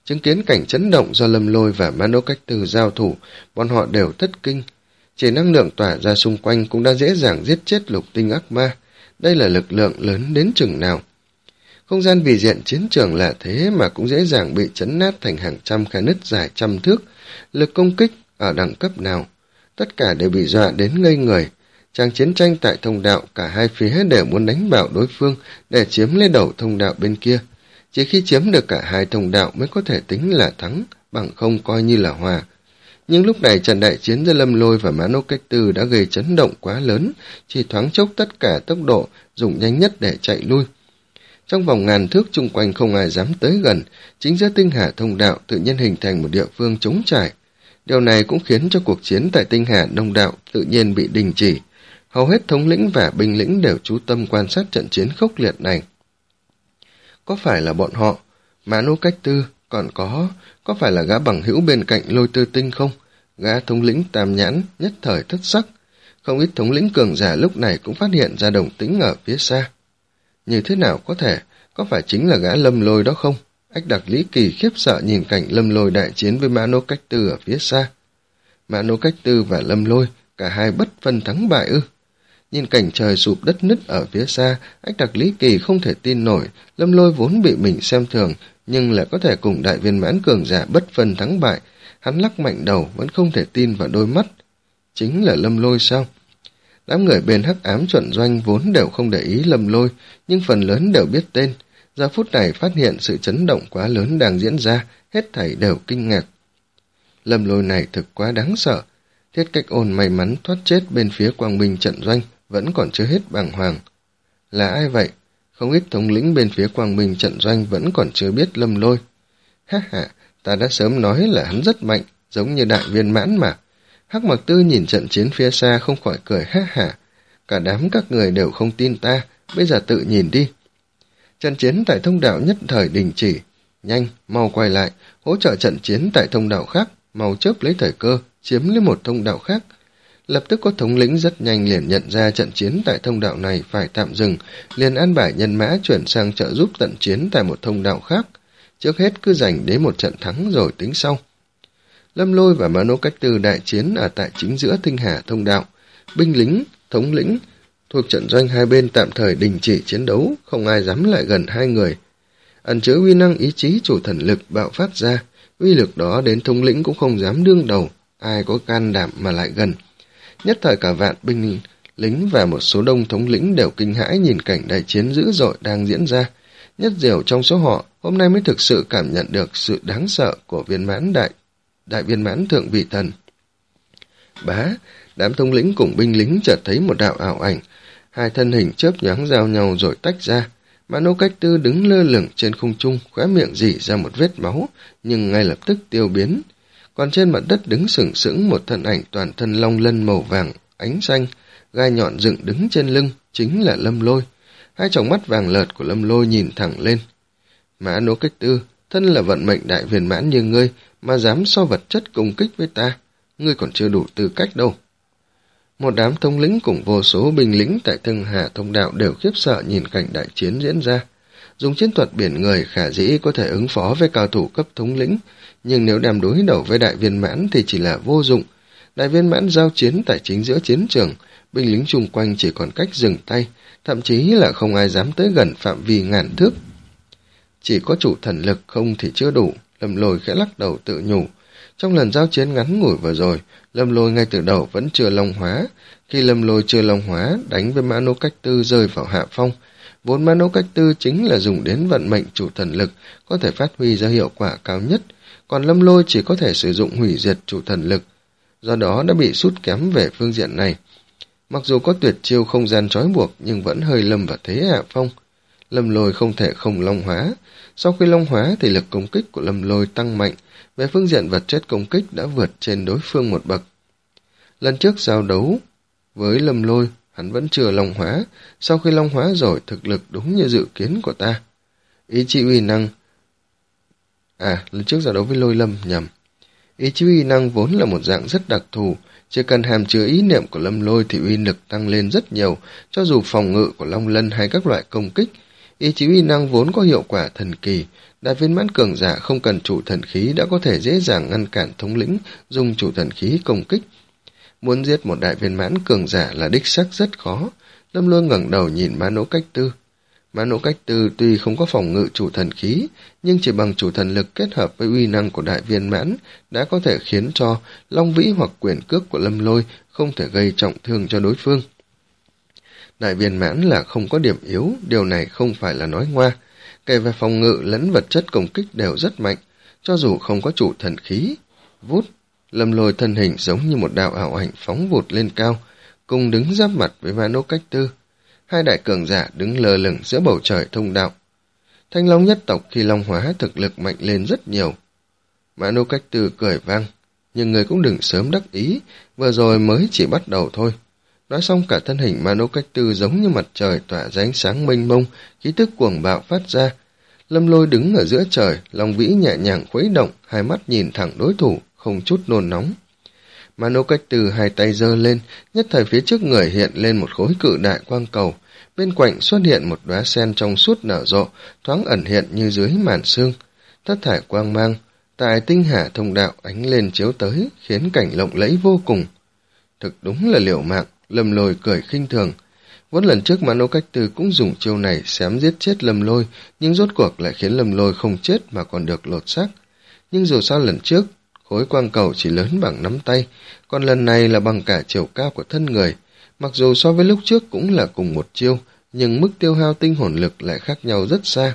Chứng kiến cảnh chấn động do Lâm Lôi và Mano Cách Tư giao thủ, bọn họ đều thất kinh. Chỉ năng lượng tỏa ra xung quanh cũng đã dễ dàng giết chết lục tinh ác ma. Đây là lực lượng lớn đến chừng nào. Không gian vì diện chiến trường là thế mà cũng dễ dàng bị chấn nát thành hàng trăm khe nứt dài trăm thước. Lực công kích ở đẳng cấp nào? Tất cả đều bị dọa đến ngây người. Tràng chiến tranh tại thông đạo, cả hai phía đều muốn đánh bạo đối phương để chiếm lấy đầu thông đạo bên kia. Chỉ khi chiếm được cả hai thông đạo mới có thể tính là thắng, bằng không coi như là hòa. Nhưng lúc này trận đại chiến giữa Lâm Lôi và Mano Cách Tư đã gây chấn động quá lớn, chỉ thoáng chốc tất cả tốc độ dùng nhanh nhất để chạy lui. Trong vòng ngàn thước chung quanh không ai dám tới gần, chính giữa tinh hà thông đạo tự nhiên hình thành một địa phương trống trải. Điều này cũng khiến cho cuộc chiến tại tinh hà đông đạo tự nhiên bị đình chỉ. Hầu hết thống lĩnh và binh lĩnh đều chú tâm quan sát trận chiến khốc liệt này. Có phải là bọn họ, Mano Cách Tư, còn có, có phải là gã bằng hữu bên cạnh Lôi Tư Tinh không? Gã thống lĩnh Tam Nhãn nhất thời thất sắc. Không ít thống lĩnh cường giả lúc này cũng phát hiện ra đồng tĩnh ở phía xa. Như thế nào có thể, có phải chính là gã Lâm Lôi đó không? Ách Đặc Lý Kỳ khiếp sợ nhìn cảnh Lâm Lôi đại chiến với Mano Cách Tư ở phía xa. Mano Cách Tư và Lâm Lôi, cả hai bất phân thắng bại ư? Nhìn cảnh trời sụp đất nứt ở phía xa, Ách Đặc Lý Kỳ không thể tin nổi, Lâm Lôi vốn bị mình xem thường, nhưng lại có thể cùng đại viên mãn cường giả bất phân thắng bại. Hắn lắc mạnh đầu, vẫn không thể tin vào đôi mắt. Chính là Lâm Lôi sao? Đám người bên Hắc Ám Trận Doanh vốn đều không để ý Lâm Lôi, nhưng phần lớn đều biết tên. Giờ phút này phát hiện sự chấn động quá lớn đang diễn ra, hết thảy đều kinh ngạc. Lâm Lôi này thực quá đáng sợ. Thiết Cách Ôn may mắn thoát chết bên phía Quang Minh Trận Doanh, vẫn còn chưa hết bàng hoàng. Là ai vậy? Không ít thống lĩnh bên phía Quang Minh Trận Doanh vẫn còn chưa biết Lâm Lôi. Ha ha, ta đã sớm nói là hắn rất mạnh, giống như đại viên mãn mà. Hắc Mặc Tư nhìn trận chiến phía xa không khỏi cười ha hả. Cả đám các người đều không tin ta, bây giờ tự nhìn đi. Trận chiến tại thông đạo nhất thời đình chỉ. Nhanh, mau quay lại, hỗ trợ trận chiến tại thông đạo khác, mau chớp lấy thời cơ, chiếm lấy một thông đạo khác. Lập tức có thống lĩnh rất nhanh liền nhận ra trận chiến tại thông đạo này phải tạm dừng, liền an bài nhân mã chuyển sang trợ giúp tận chiến tại một thông đạo khác. Trước hết cứ giành đến một trận thắng rồi tính sau. Lâm Lôi và Mano Cách Tư đại chiến ở tại chính giữa tinh hà thông đạo. Binh lính, thống lĩnh thuộc trận doanh hai bên tạm thời đình chỉ chiến đấu, không ai dám lại gần hai người. Ẩn chứa uy năng ý chí chủ thần lực bạo phát ra, uy lực đó đến thống lĩnh cũng không dám đương đầu, ai có can đảm mà lại gần. Nhất thời cả vạn binh lính và một số đông thống lĩnh đều kinh hãi nhìn cảnh đại chiến dữ dội đang diễn ra. Nhất diệu trong số họ, hôm nay mới thực sự cảm nhận được sự đáng sợ của viên mãn đại, đại viên mãn thượng vị thần. Bá, đám thống lĩnh cùng binh lính chợt thấy một đạo ảo ảnh, hai thân hình chớp nhoáng giao nhau rồi tách ra. Mano Cách Tư đứng lơ lửng trên không trung, khóe miệng rỉ ra một vết máu, nhưng ngay lập tức tiêu biến. Còn trên mặt đất đứng sừng sững một thân ảnh toàn thân long lân màu vàng, ánh xanh, gai nhọn dựng đứng trên lưng, chính là Lâm Lôi. Hai tròng mắt vàng lợt của Lâm Lôi nhìn thẳng lên. Mano Cách Tư, thân là vận mệnh đại viên mãn như ngươi, mà dám so vật chất công kích với ta, ngươi còn chưa đủ tư cách đâu. Một đám thống lĩnh cùng vô số binh lính tại Thương Hà thông đạo đều khiếp sợ nhìn cảnh đại chiến diễn ra. Dùng chiến thuật biển người khả dĩ có thể ứng phó với cao thủ cấp thống lĩnh, nhưng nếu đem đối đầu với đại viên mãn thì chỉ là vô dụng. Đại viên mãn giao chiến tại chính giữa chiến trường, binh lính chung quanh chỉ còn cách dừng tay, thậm chí là không ai dám tới gần phạm vi ngàn thước. Chỉ có chủ thần lực không thì chưa đủ, Lâm Lôi khẽ lắc đầu tự nhủ. Trong lần giao chiến ngắn ngủi vừa rồi, Lâm Lôi ngay từ đầu vẫn chưa long hóa. Khi Lâm Lôi chưa long hóa, đánh với Mano Cách Tư rơi vào hạ phong. Vốn Mano Cách Tư chính là dùng đến vận mệnh chủ thần lực, có thể phát huy ra hiệu quả cao nhất, còn Lâm Lôi chỉ có thể sử dụng hủy diệt chủ thần lực, do đó đã bị sút kém về phương diện này. Mặc dù có tuyệt chiêu không gian trói buộc, nhưng vẫn hơi lâm vào thế hạ phong. Lâm Lôi không thể không long hóa. Sau khi long hóa thì lực công kích của Lâm Lôi tăng mạnh, về phương diện vật chất công kích đã vượt trên đối phương một bậc. Lần trước giao đấu với Lâm Lôi, hắn vẫn chưa long hóa, sau khi long hóa rồi thực lực đúng như dự kiến của ta. Ý chí uy năng À, lần trước giao đấu với Lôi Lâm, nhầm. Ý chí uy năng vốn là một dạng rất đặc thù, chỉ cần hàm chứa ý niệm của Lâm Lôi thì uy lực tăng lên rất nhiều, cho dù phòng ngự của Long Lân hay các loại công kích. Ý chí uy năng vốn có hiệu quả thần kỳ, đại viên mãn cường giả không cần chủ thần khí đã có thể dễ dàng ngăn cản thống lĩnh dùng chủ thần khí công kích. Muốn giết một đại viên mãn cường giả là đích xác rất khó. Lâm Lôi ngẩng đầu nhìn Mã Nỗ Cách Tư. Mã Nỗ Cách Tư tuy không có phòng ngự chủ thần khí, nhưng chỉ bằng chủ thần lực kết hợp với uy năng của đại viên mãn đã có thể khiến cho long vĩ hoặc quyền cước của Lâm Lôi không thể gây trọng thương cho đối phương. Đại viên mãn là không có điểm yếu, điều này không phải là nói ngoa. Kể về phòng ngự lẫn vật chất công kích đều rất mạnh, cho dù không có chủ thần khí. Vút, Lâm Lôi thân hình giống như một đạo ảo ảnh phóng vụt lên cao, cùng đứng giáp mặt với Mã Nỗ Cách Tư. Hai đại cường giả đứng lơ lửng giữa bầu trời thông đạo. Thanh Long nhất tộc khi long hóa thực lực mạnh lên rất nhiều. Mã Nỗ Cách Tư cười vang, nhưng người cũng đừng sớm đắc ý, vừa rồi mới chỉ bắt đầu thôi. Nói xong cả thân hình Mã Nỗ Cách Tư giống như mặt trời tỏa ra ánh sáng mênh mông, khí tức cuồng bạo phát ra. Lâm Lôi đứng ở giữa trời, long vĩ nhẹ nhàng khuấy động, hai mắt nhìn thẳng đối thủ, không chút nôn nóng. Mã Nỗ Cách Tư hai tay giơ lên, nhất thời phía trước người hiện lên một khối cự đại quang cầu, bên cạnh xuất hiện một đóa sen trong suốt nở rộ, thoáng ẩn hiện như dưới màn sương. Thất thải quang mang tại tinh hà thông đạo ánh lên chiếu tới, khiến cảnh lộng lẫy vô cùng. Thực đúng là liều mạng, Lâm Lôi cười khinh thường. Vốn lần trước Mã Nỗ Cách Tư cũng dùng chiêu này xém giết chết Lâm Lôi, nhưng rốt cuộc lại khiến Lâm Lôi không chết mà còn được lột xác. Nhưng dù sao lần trước, khối quang cầu chỉ lớn bằng nắm tay, còn lần này là bằng cả chiều cao của thân người. Mặc dù so với lúc trước cũng là cùng một chiêu, nhưng mức tiêu hao tinh hồn lực lại khác nhau rất xa.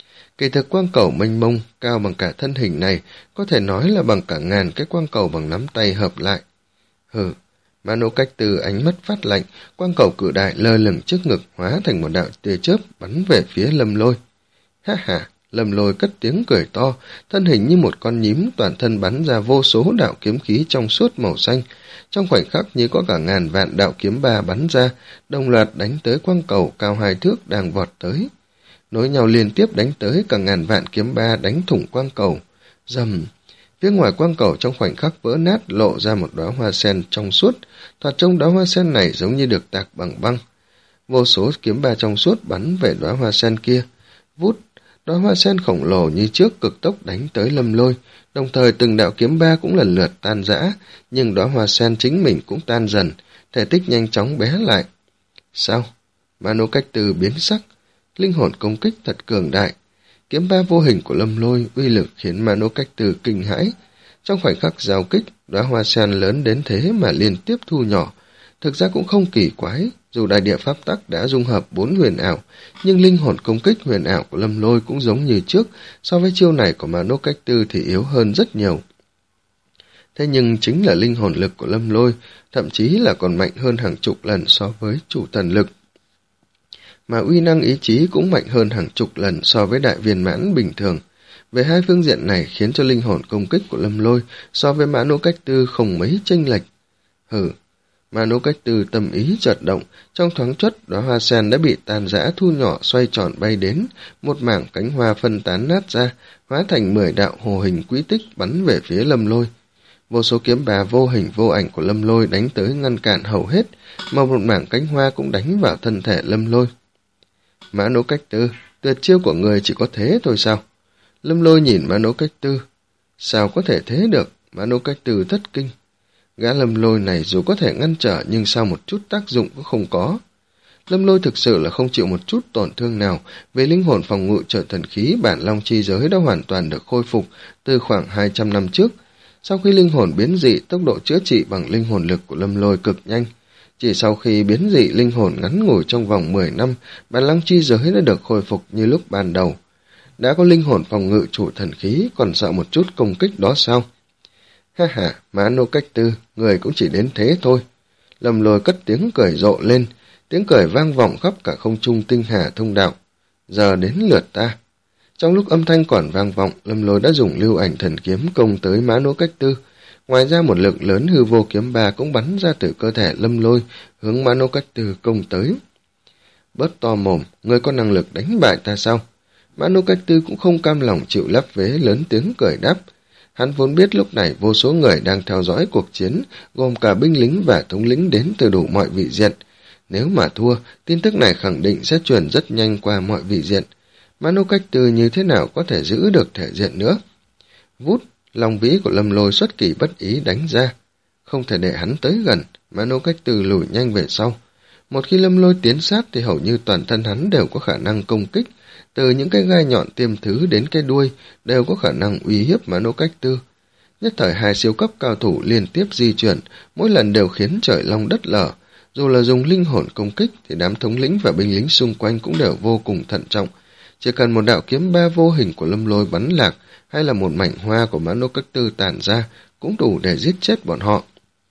Kỳ thực quang cầu mênh mông, cao bằng cả thân hình này, có thể nói là bằng cả ngàn cái quang cầu bằng nắm tay hợp lại. Hừ, Mã Nỗ Cách Tư ánh mắt phát lạnh, quang cầu cự đại lơ lửng trước ngực hóa thành một đạo tia chớp bắn về phía Lâm Lôi. Ha ha, Lâm Lôi cất tiếng cười to, thân hình như một con nhím, toàn thân bắn ra vô số đạo kiếm khí trong suốt màu xanh. Trong khoảnh khắc như có cả ngàn vạn đạo kiếm ba bắn ra, đồng loạt đánh tới quang cầu cao hai thước đang vọt tới. Nối nhau liên tiếp đánh tới cả ngàn vạn kiếm ba đánh thủng quang cầu. Rầm, phía ngoài quang cầu trong khoảnh khắc vỡ nát lộ ra một đóa hoa sen trong suốt, thoạt trông đóa hoa sen này giống như được tạc bằng băng. Vô số kiếm ba trong suốt bắn về đóa hoa sen kia. Vút, đóa hoa sen khổng lồ như trước cực tốc đánh tới Lâm Lôi, đồng thời từng đạo kiếm ba cũng lần lượt tan rã, nhưng đóa hoa sen chính mình cũng tan dần, thể tích nhanh chóng bé lại. Sao? Mã Nỗ Cách Tư biến sắc, linh hồn công kích thật cường đại. Kiếm ba vô hình của Lâm Lôi uy lực khiến Mã Nỗ Cách Tư kinh hãi. Trong khoảnh khắc giao kích, đóa hoa sen lớn đến thế mà liên tiếp thu nhỏ. Thực ra cũng không kỳ quái, dù đại địa pháp tắc đã dung hợp bốn huyền ảo, nhưng linh hồn công kích huyền ảo của Lâm Lôi cũng giống như trước, so với chiêu này của Mã Nỗ Cách Tư thì yếu hơn rất nhiều. Thế nhưng chính là linh hồn lực của Lâm Lôi, thậm chí là còn mạnh hơn hàng chục lần so với chủ thần lực. Mà uy năng ý chí cũng mạnh hơn hàng chục lần so với đại viên mãn bình thường. Về hai phương diện này khiến cho linh hồn công kích của Lâm Lôi so với Mã Nỗ Cách Tư không mấy chênh lệch. Hừ, Mã Nỗ Cách Tư tâm ý chợt động, trong thoáng chốc đóa hoa sen đã bị tàn rã thu nhỏ xoay tròn bay đến, một mảng cánh hoa phân tán nát ra, hóa thành mười đạo hồ hình quỹ tích bắn về phía Lâm Lôi. Vô số kiếm bà vô hình vô ảnh của Lâm Lôi đánh tới ngăn cản hầu hết, mà một mảng cánh hoa cũng đánh vào thân thể Lâm Lôi. Mã Nỗ Cách Tư, tuyệt chiêu của người chỉ có thế thôi sao? Lâm Lôi nhìn Mã Nỗ Cách Tư. Sao có thể thế được? Mã Nỗ Cách Tư thất kinh. Gã Lâm Lôi này dù có thể ngăn trở nhưng sao một chút tác dụng cũng không có. Lâm Lôi thực sự là không chịu một chút tổn thương nào, vì linh hồn phòng ngự trợ thần khí bản long chi giới đã hoàn toàn được khôi phục từ khoảng hai trăm năm trước. Sau khi linh hồn biến dị, tốc độ chữa trị bằng linh hồn lực của Lâm Lôi cực nhanh. Chỉ sau khi biến dị linh hồn ngắn ngủi trong vòng mười năm, bản long chi giới đã được khôi phục như lúc ban đầu. Đã có linh hồn phòng ngự chủ thần khí, còn sợ một chút công kích đó sao? Ha ha, Mã Nỗ Cách Tư, người cũng chỉ đến thế thôi. Lâm Lôi cất tiếng cười rộ lên, tiếng cười vang vọng khắp cả không trung tinh hà thông đạo. Giờ đến lượt ta. Trong lúc âm thanh còn vang vọng, Lâm Lôi đã dùng lưu ảnh thần kiếm công tới Mã Nỗ Cách Tư. Ngoài ra một lượng lớn hư vô kiếm ba cũng bắn ra từ cơ thể Lâm Lôi, hướng Mã Nỗ Cách Tư công tới. Bớt to mồm, ngươi có năng lực đánh bại ta sao? Mã Nỗ Cách Tư cũng không cam lòng chịu lắp vế, lớn tiếng cười đáp. Hắn vốn biết lúc này vô số người đang theo dõi cuộc chiến, gồm cả binh lính và thống lĩnh đến từ đủ mọi vị diện. Nếu mà thua, tin tức này khẳng định sẽ truyền rất nhanh qua mọi vị diện. Manu Cách Tư như thế nào có thể giữ được thể diện nữa? Vút, lòng vĩ của Lâm Lôi xuất kỳ bất ý đánh ra. Không thể để hắn tới gần, Manu Cách Tư lùi nhanh về sau. Một khi Lâm Lôi tiến sát thì hầu như toàn thân hắn đều có khả năng công kích. Từ những cái gai nhọn tiêm thứ đến cái đuôi đều có khả năng uy hiếp Manu Cách Tư. Nhất thời hai siêu cấp cao thủ liên tiếp di chuyển, mỗi lần đều khiến trời long đất lở. Dù là dùng linh hồn công kích thì đám thống lĩnh và binh lính xung quanh cũng đều vô cùng thận trọng. Chỉ cần một đạo kiếm ba vô hình của Lâm Lôi bắn lạc hay là một mảnh hoa của Manu Cách Tư tản ra cũng đủ để giết chết bọn họ.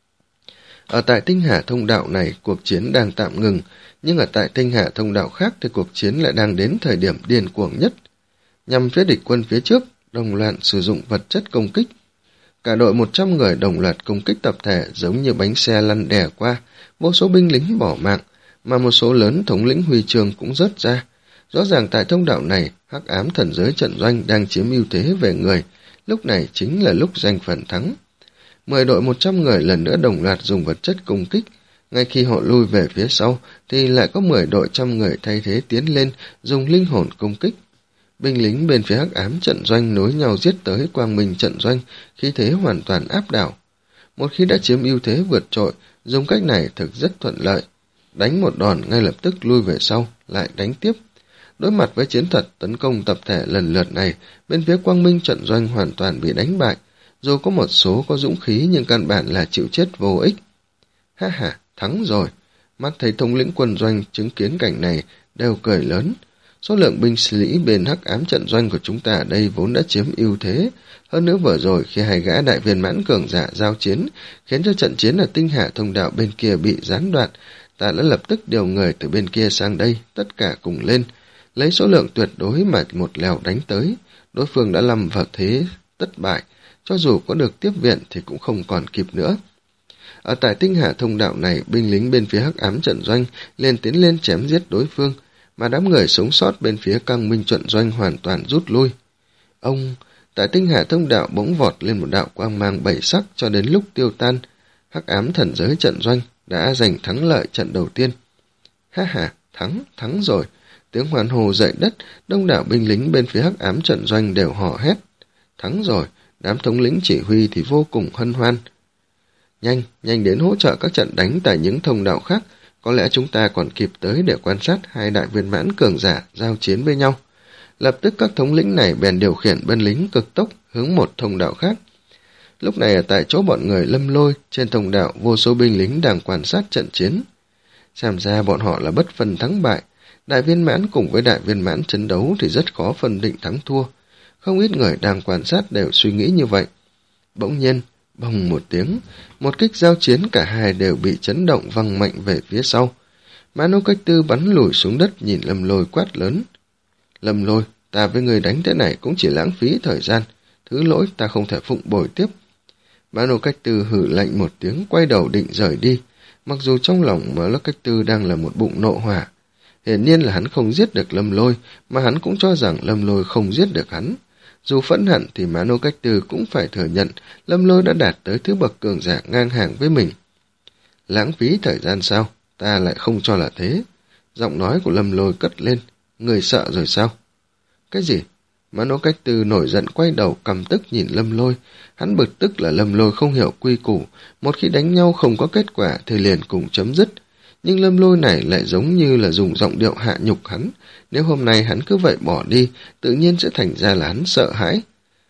Ở tại Tinh Hà thông đạo này cuộc chiến đang tạm ngừng, nhưng ở tại Tinh Hà thông đạo khác thì cuộc chiến lại đang đến thời điểm điên cuồng nhất. Nhằm phía địch quân phía trước, đồng loạt sử dụng vật chất công kích. Cả đội một trăm người đồng loạt công kích tập thể giống như bánh xe lăn đè qua, vô số binh lính bỏ mạng, mà một số lớn thống lĩnh huy chương cũng rớt ra. Rõ ràng tại thông đạo này, hắc ám thần giới trận doanh đang chiếm ưu thế về người, lúc này chính là lúc giành phần thắng. Mười đội một trăm người lần nữa đồng loạt dùng vật chất công kích, ngay khi họ lui về phía sau thì lại có mười đội trăm người thay thế tiến lên dùng linh hồn công kích. Binh lính bên phía hắc ám trận doanh nối nhau giết tới quang minh trận doanh, khí thế hoàn toàn áp đảo. Một khi đã chiếm ưu thế vượt trội, dùng cách này thực rất thuận lợi. Đánh một đòn ngay lập tức lui về sau, lại đánh tiếp. Đối mặt với chiến thuật tấn công tập thể lần lượt này, bên phía quang minh trận doanh hoàn toàn bị đánh bại. Dù có một số có dũng khí nhưng căn bản là chịu chết vô ích. Ha ha, thắng rồi. Mắt thấy thống lĩnh quân doanh chứng kiến cảnh này đều cười lớn. Số lượng binh sĩ bên hắc ám trận doanh của chúng ta ở đây vốn đã chiếm ưu thế. Hơn nữa vừa rồi khi hai gã đại viên mãn cường giả giao chiến, khiến cho trận chiến ở Tinh Hà thông đạo bên kia bị gián đoạn, ta đã lập tức điều người từ bên kia sang đây, tất cả cùng lên. Lấy số lượng tuyệt đối mà một lèo đánh tới, đối phương đã lâm vào thế tất bại, cho dù có được tiếp viện thì cũng không còn kịp nữa. Ở tại Tinh Hà thông đạo này, binh lính bên phía hắc ám trận doanh liền tiến lên chém giết đối phương, mà đám người sống sót bên phía Quang Minh trận doanh hoàn toàn rút lui. Ông, tại Tinh Hà thông đạo bỗng vọt lên một đạo quang mang bảy sắc cho đến lúc tiêu tan, hắc ám thần giới trận doanh đã giành thắng lợi trận đầu tiên. Ha ha, thắng, thắng rồi. Tiếng hoan hô dậy đất, đông đảo binh lính bên phía hắc ám trận doanh đều hò hét. Thắng rồi, đám thống lĩnh chỉ huy thì vô cùng hân hoan. Nhanh, nhanh đến hỗ trợ các trận đánh tại những thông đạo khác, có lẽ chúng ta còn kịp tới để quan sát hai đại viên mãn cường giả giao chiến với nhau. Lập tức các thống lĩnh này bèn điều khiển binh lính cực tốc hướng một thông đạo khác. Lúc này ở tại chỗ bọn người Lâm Lôi, trên thông đạo vô số binh lính đang quan sát trận chiến. Xem ra bọn họ là bất phân thắng bại, đại viên mãn cùng với đại viên mãn chiến đấu thì rất khó phân định thắng thua. Không ít người đang quan sát đều suy nghĩ như vậy. Bỗng nhiên, bồng một tiếng, một kích giao chiến cả hai đều bị chấn động văng mạnh về phía sau. Manu Cách Tư bắn lùi xuống đất nhìn Lâm Lôi quát lớn. Lâm Lôi, ta với người đánh thế này cũng chỉ lãng phí thời gian, thứ lỗi ta không thể phụng bồi tiếp. Manu Cách Tư hử lạnh một tiếng quay đầu định rời đi, mặc dù trong lòng Manu Cách Tư đang là một bụng nộ hỏa. Hiển nhiên là hắn không giết được Lâm Lôi, mà hắn cũng cho rằng Lâm Lôi không giết được hắn. Dù phẫn hận thì Manu Cách Tư cũng phải thừa nhận Lâm Lôi đã đạt tới thứ bậc cường giả ngang hàng với mình. Lãng phí thời gian sao? Ta lại không cho là thế. Giọng nói của Lâm Lôi cất lên. Người sợ rồi sao? Cái gì? Manu Cách Tư nổi giận quay đầu căm tức nhìn Lâm Lôi. Hắn bực tức là Lâm Lôi không hiểu quy củ. Một khi đánh nhau không có kết quả thì liền cùng chấm dứt. Nhưng Lâm Lôi này lại giống như là dùng giọng điệu hạ nhục hắn. Nếu hôm nay hắn cứ vậy bỏ đi, tự nhiên sẽ thành ra là hắn sợ hãi.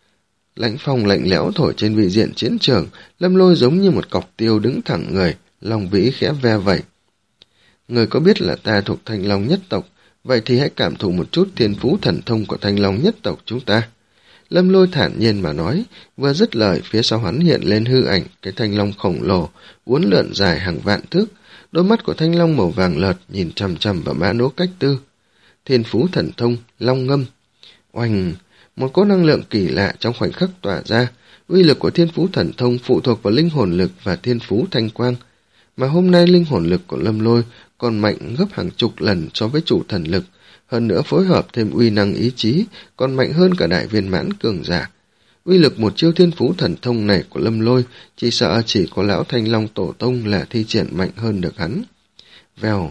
Lãnh phong lạnh lẽo thổi trên vị diện chiến trường, Lâm Lôi giống như một cọc tiêu đứng thẳng người, lòng vĩ khẽ ve vẩy. Người có biết là ta thuộc Thanh Long nhất tộc, vậy thì hãy cảm thụ một chút thiên phú thần thông của Thanh Long nhất tộc chúng ta. Lâm Lôi thản nhiên mà nói, vừa dứt lời phía sau hắn hiện lên hư ảnh, cái thanh long khổng lồ, uốn lượn dài hàng vạn thước. Đôi mắt của thanh long màu vàng lợt nhìn chằm chằm vào Manu Cách Tư. Thiên phú thần thông, long ngâm. Oanh, một cỗ năng lượng kỳ lạ trong khoảnh khắc tỏa ra. Uy lực của thiên phú thần thông phụ thuộc vào linh hồn lực và thiên phú thanh quang. Mà hôm nay linh hồn lực của Lâm Lôi còn mạnh gấp hàng chục lần so với chủ thần lực. Hơn nữa phối hợp thêm uy năng ý chí còn mạnh hơn cả đại viên mãn cường giả. Uy lực một chiêu thiên phú thần thông này của Lâm Lôi chỉ sợ chỉ có lão Thanh Long Tổ Tông là thi triển mạnh hơn được hắn. Vèo,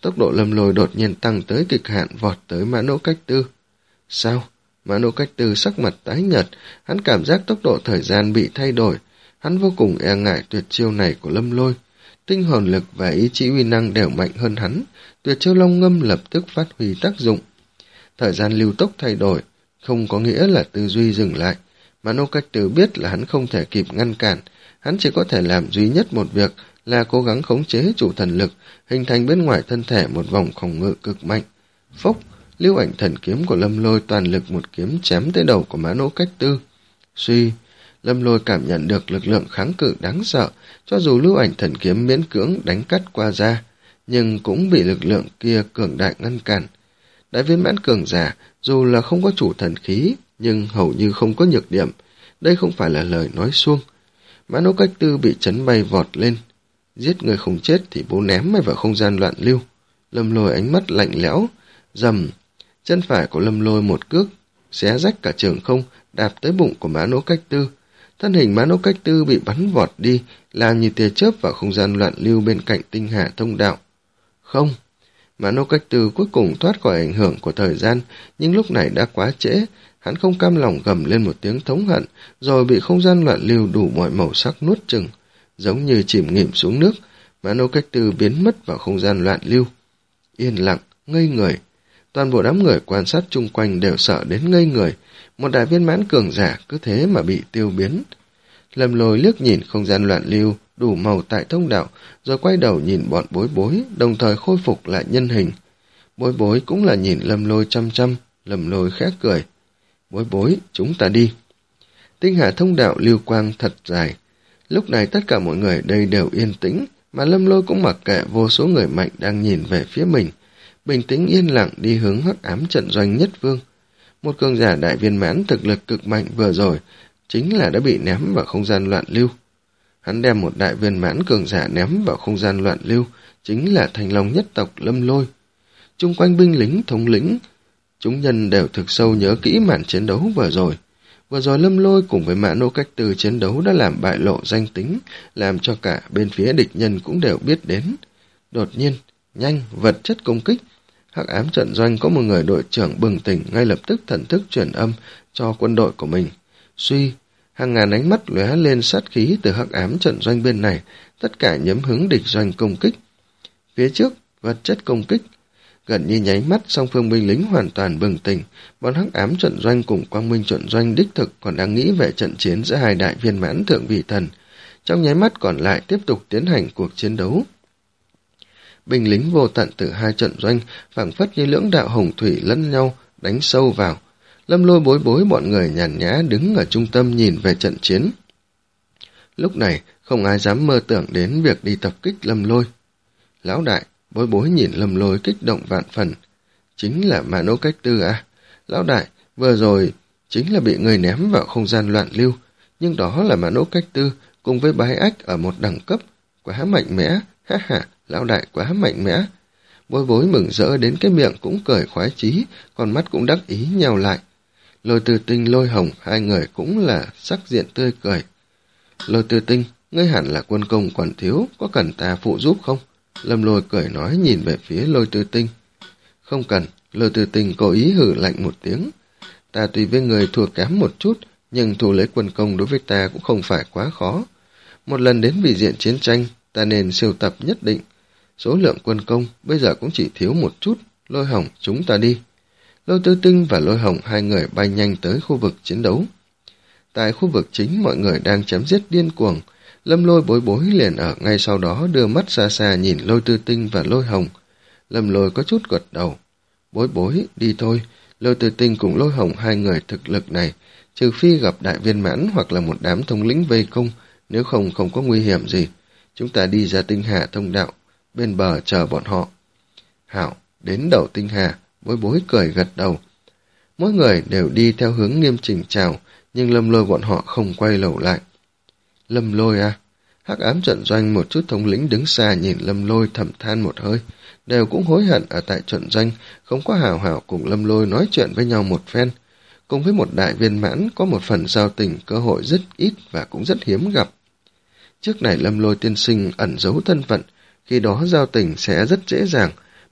Tốc độ Lâm Lôi đột nhiên tăng tới cực hạn, vọt tới Mã Nỗ Cách Tư. Sao? Mã Nỗ Cách Tư sắc mặt tái nhợt, hắn cảm giác tốc độ thời gian bị thay đổi. Hắn vô cùng e ngại tuyệt chiêu này của Lâm Lôi. Tinh hồn lực và ý chí uy năng đều mạnh hơn hắn, tuyệt chiêu Long Ngâm lập tức phát huy tác dụng. Thời gian lưu tốc thay đổi, không có nghĩa là tư duy dừng lại. Mã Nỗ Cách Tư biết là hắn không thể kịp ngăn cản, hắn chỉ có thể làm duy nhất một việc là cố gắng khống chế chủ thần lực, hình thành bên ngoài thân thể một vòng phòng ngự cực mạnh. Phốc, lưu ảnh thần kiếm của Lâm Lôi toàn lực một kiếm chém tới đầu của Mã Nỗ Cách Tư. Suy, Lâm Lôi cảm nhận được lực lượng kháng cự đáng sợ, cho dù lưu ảnh thần kiếm miễn cưỡng đánh cắt qua ra, nhưng cũng bị lực lượng kia cường đại ngăn cản. Đại viên mãn cường giả, dù là không có chủ thần khí, nhưng hầu như không có nhược điểm. Đây không phải là lời nói suông. Mã Nỗ Cách Tư bị chấn bay vọt lên. Giết người không chết thì bố ném mày vào không gian loạn lưu. Lâm Lôi ánh mắt lạnh lẽo, rầm. Chân phải của Lâm Lôi một cước, xé rách cả trường không, đạp tới bụng của Mã Nỗ Cách Tư. Thân hình Mã Nỗ Cách Tư bị bắn vọt đi, làm như tia chớp vào không gian loạn lưu bên cạnh tinh hà thông đạo. Không, Mã Nỗ Cách Tư cuối cùng thoát khỏi ảnh hưởng của thời gian, nhưng lúc này đã quá trễ. Hắn không cam lòng gầm lên một tiếng thống hận, rồi bị không gian loạn lưu đủ mọi màu sắc nuốt chừng. Giống như chìm nghỉm xuống nước, Mã Nỗ Cách Tư biến mất vào không gian loạn lưu. Yên lặng, ngây người. Toàn bộ đám người quan sát chung quanh đều sợ đến ngây người. Một đại viên mãn cường giả cứ thế mà bị tiêu biến. Lâm Lôi liếc nhìn không gian loạn lưu đủ màu tại thông đạo, rồi quay đầu nhìn bọn Bối Bối, đồng thời khôi phục lại nhân hình. Bối Bối cũng là nhìn Lâm Lôi chăm chăm. Lâm Lôi khẽ cười. Bối Bối, chúng ta đi. Tinh hà thông đạo lưu quang thật dài. Lúc này tất cả mọi người đây đều yên tĩnh, mà Lâm Lôi cũng mặc kệ vô số người mạnh đang nhìn về phía mình. Bình tĩnh yên lặng đi hướng hắc ám trận doanh nhất vương. Một cường giả đại viên mãn thực lực cực mạnh vừa rồi, chính là đã bị ném vào không gian loạn lưu. Hắn đem một đại viên mãn cường giả ném vào không gian loạn lưu, chính là Thanh Long nhất tộc Lâm Lôi. Chung quanh binh lính, thống lĩnh, chúng nhân đều thực sâu nhớ kỹ màn chiến đấu vừa rồi. Vừa rồi Lâm Lôi cùng với Mã Nỗ Cách Tư chiến đấu đã làm bại lộ danh tính, làm cho cả bên phía địch nhân cũng đều biết đến. Đột nhiên, nhanh, vật chất công kích. Hắc ám trận doanh có một người đội trưởng bừng tỉnh, ngay lập tức thần thức truyền âm cho quân đội của mình. Suy, hàng ngàn ánh mắt lóe lên sát khí từ hắc ám trận doanh bên này, tất cả nhắm hướng địch doanh công kích. Phía trước, vật chất công kích. Gần như nháy mắt, song phương binh lính hoàn toàn bừng tỉnh, bọn hắc ám trận doanh cùng quang minh trận doanh đích thực còn đang nghĩ về trận chiến giữa hai đại viên mãn thượng vị thần. Trong nháy mắt còn lại tiếp tục tiến hành cuộc chiến đấu. Binh lính vô tận từ hai trận doanh phảng phất như lưỡng đạo hồng thủy lẫn nhau đánh sâu vào. Lâm Lôi Bối Bối bọn người nhàn nhã đứng ở trung tâm nhìn về trận chiến. Lúc này không ai dám mơ tưởng đến việc đi tập kích Lâm Lôi. Lão đại, Bối Bối nhìn Lâm Lôi kích động vạn phần. Chính là Mã Nỗ Cách Tư à? Lão đại, vừa rồi chính là bị người ném vào không gian loạn lưu, nhưng đó là Mã Nỗ Cách Tư cùng với Bái Ách ở một đẳng cấp. Quá mạnh mẽ, ha ha, lão đại quá mạnh mẽ. Bối Bối mừng rỡ đến cái miệng cũng cười khoái chí, còn mắt cũng đắc ý nheo lại. Lôi Tư Tinh, Lôi Hồng, hai người cũng là sắc diện tươi cười. Lôi Tư Tinh, ngươi hẳn là quân công còn thiếu, có cần ta phụ giúp không? Lâm Lôi cười nói nhìn về phía Lôi Tư Tinh. Không cần, Lôi Tư Tinh cố ý hử lạnh một tiếng. Ta tùy với người thua kém một chút, nhưng thu lấy quân công đối với ta cũng không phải quá khó. Một lần đến vị diện chiến tranh, ta nên sưu tập nhất định. Số lượng quân công bây giờ cũng chỉ thiếu một chút. Lôi Hồng, chúng ta đi. Lôi Tư Tinh và Lôi Hồng hai người bay nhanh tới khu vực chiến đấu. Tại khu vực chính mọi người đang chém giết điên cuồng. Lâm Lôi Bối Bối liền ở ngay sau đó đưa mắt xa xa nhìn Lôi Tư Tinh và Lôi Hồng. Lâm Lôi có chút gật đầu. Bối Bối, đi thôi. Lôi Tư Tinh cùng Lôi Hồng hai người thực lực này, trừ phi gặp đại viên mãn hoặc là một đám thống lĩnh vây công, nếu không không có nguy hiểm gì. Chúng ta đi ra tinh hà thông đạo, bên bờ chờ bọn họ. Hảo, đến đầu tinh hà, Bối Bối cười gật đầu. Mỗi người đều đi theo hướng nghiêm chỉnh chào, nhưng Lâm Lôi bọn họ không quay đầu lại. Lâm Lôi à? Hắc ám trận doanh một chút thống lĩnh đứng xa nhìn Lâm Lôi thầm than một hơi, đều cũng hối hận ở tại trận doanh, không có hào hảo cùng Lâm Lôi nói chuyện với nhau một phen. Cùng với một đại viên mãn có một phần giao tình cơ hội rất ít và cũng rất hiếm gặp. Trước này Lâm Lôi tiên sinh ẩn giấu thân phận, khi đó giao tình sẽ rất dễ dàng,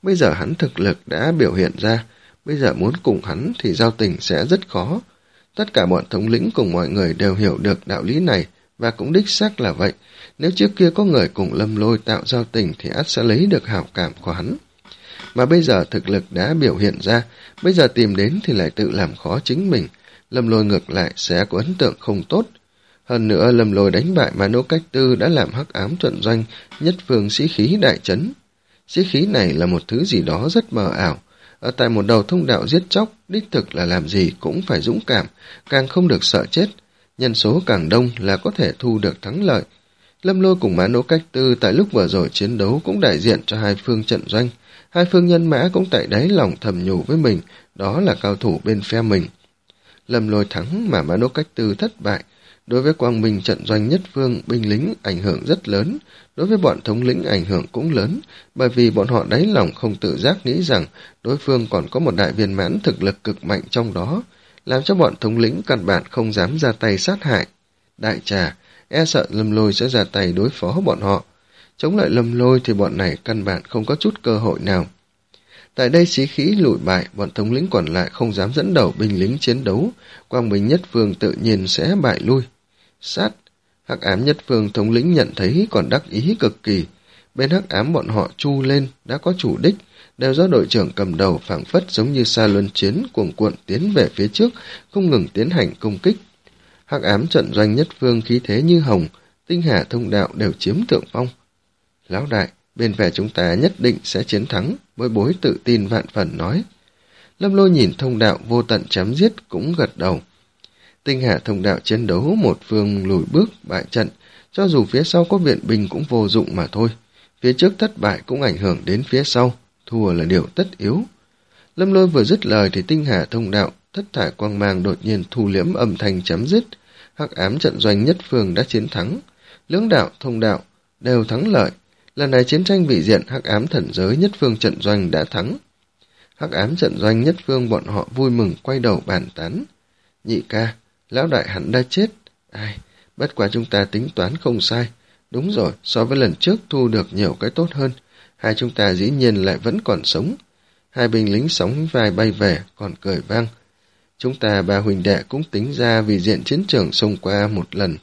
bây giờ hắn thực lực đã biểu hiện ra, bây giờ muốn cùng hắn thì giao tình sẽ rất khó. Tất cả bọn thống lĩnh cùng mọi người đều hiểu được đạo lý này, và cũng đích xác là vậy. Nếu trước kia có người cùng Lâm Lôi tạo giao tình thì ắt sẽ lấy được hảo cảm của hắn. Mà bây giờ thực lực đã biểu hiện ra, bây giờ tìm đến thì lại tự làm khó chính mình. Lâm Lôi ngược lại sẽ có ấn tượng không tốt. Hơn nữa Lâm Lôi đánh bại Mã Nỗ Cách Tư đã làm Hắc Ám trận doanh nhất phương sĩ khí đại chấn. Sĩ khí này là một thứ gì đó rất mờ ảo. Ở tại một đầu thông đạo giết chóc, đích thực là làm gì cũng phải dũng cảm, càng không được sợ chết. Nhân số càng đông là có thể thu được thắng lợi. Lâm Lôi cùng Mã Nỗ Cách Tư tại lúc vừa rồi chiến đấu cũng đại diện cho hai phương trận doanh. Hai phương nhân mã cũng tại đáy lòng thầm nhủ với mình, đó là cao thủ bên phe mình. Lâm Lôi thắng mà Mã Nỗ Cách Tư thất bại. Đối với Quang Minh trận doanh nhất phương, binh lính ảnh hưởng rất lớn. Đối với bọn thống lĩnh ảnh hưởng cũng lớn, bởi vì bọn họ đáy lòng không tự giác nghĩ rằng đối phương còn có một đại viên mãn thực lực cực mạnh trong đó, làm cho bọn thống lĩnh căn bản không dám ra tay sát hại. Đại trà, e sợ Lâm Lôi sẽ ra tay đối phó bọn họ. Chống lại Lâm Lôi thì bọn này căn bản không có chút cơ hội nào. Tại đây chí khí lùi bại, bọn thống lĩnh còn lại không dám dẫn đầu binh lính chiến đấu, Quang Minh nhất phương tự nhiên sẽ bại lui. Sát, Hắc Ám nhất phương thống lĩnh nhận thấy còn đắc ý cực kỳ. Bên Hắc Ám bọn họ chu lên, đã có chủ đích, đều do đội trưởng cầm đầu phảng phất giống như xa luân chiến cuồng cuộn tiến về phía trước, không ngừng tiến hành công kích. Hắc Ám trận doanh nhất phương khí thế như hồng, tinh hà thông đạo đều chiếm thượng phong. Lão đại, bên phe chúng ta nhất định sẽ chiến thắng, Bối Bối tự tin vạn phần nói. Lâm Lôi nhìn thông đạo vô tận chém giết cũng gật đầu. Tinh hà thông đạo chiến đấu một phương lùi bước bại trận, cho dù phía sau có viện binh cũng vô dụng mà thôi. Phía trước thất bại cũng ảnh hưởng đến phía sau, thua là điều tất yếu. Lâm Lôi vừa dứt lời thì tinh hà thông đạo, thất thải quang mang đột nhiên thu liễm âm thanh chém giết. Hắc Ám trận doanh nhất phương đã chiến thắng, lưỡng đạo thông đạo đều thắng lợi. Lần này chiến tranh vị diện Hắc Ám thần giới nhất phương trận doanh đã thắng. Hắc Ám trận doanh nhất phương bọn họ vui mừng quay đầu bàn tán. Nhị ca, lão đại hắn đã chết. Ai, bất quá chúng ta tính toán không sai. Đúng rồi, so với lần trước thu được nhiều cái tốt hơn. Hai chúng ta dĩ nhiên lại vẫn còn sống. Hai binh lính sóng vai bay về, còn cười vang. Chúng ta ba huynh đệ cũng tính ra vì diện chiến trường xông qua một lần.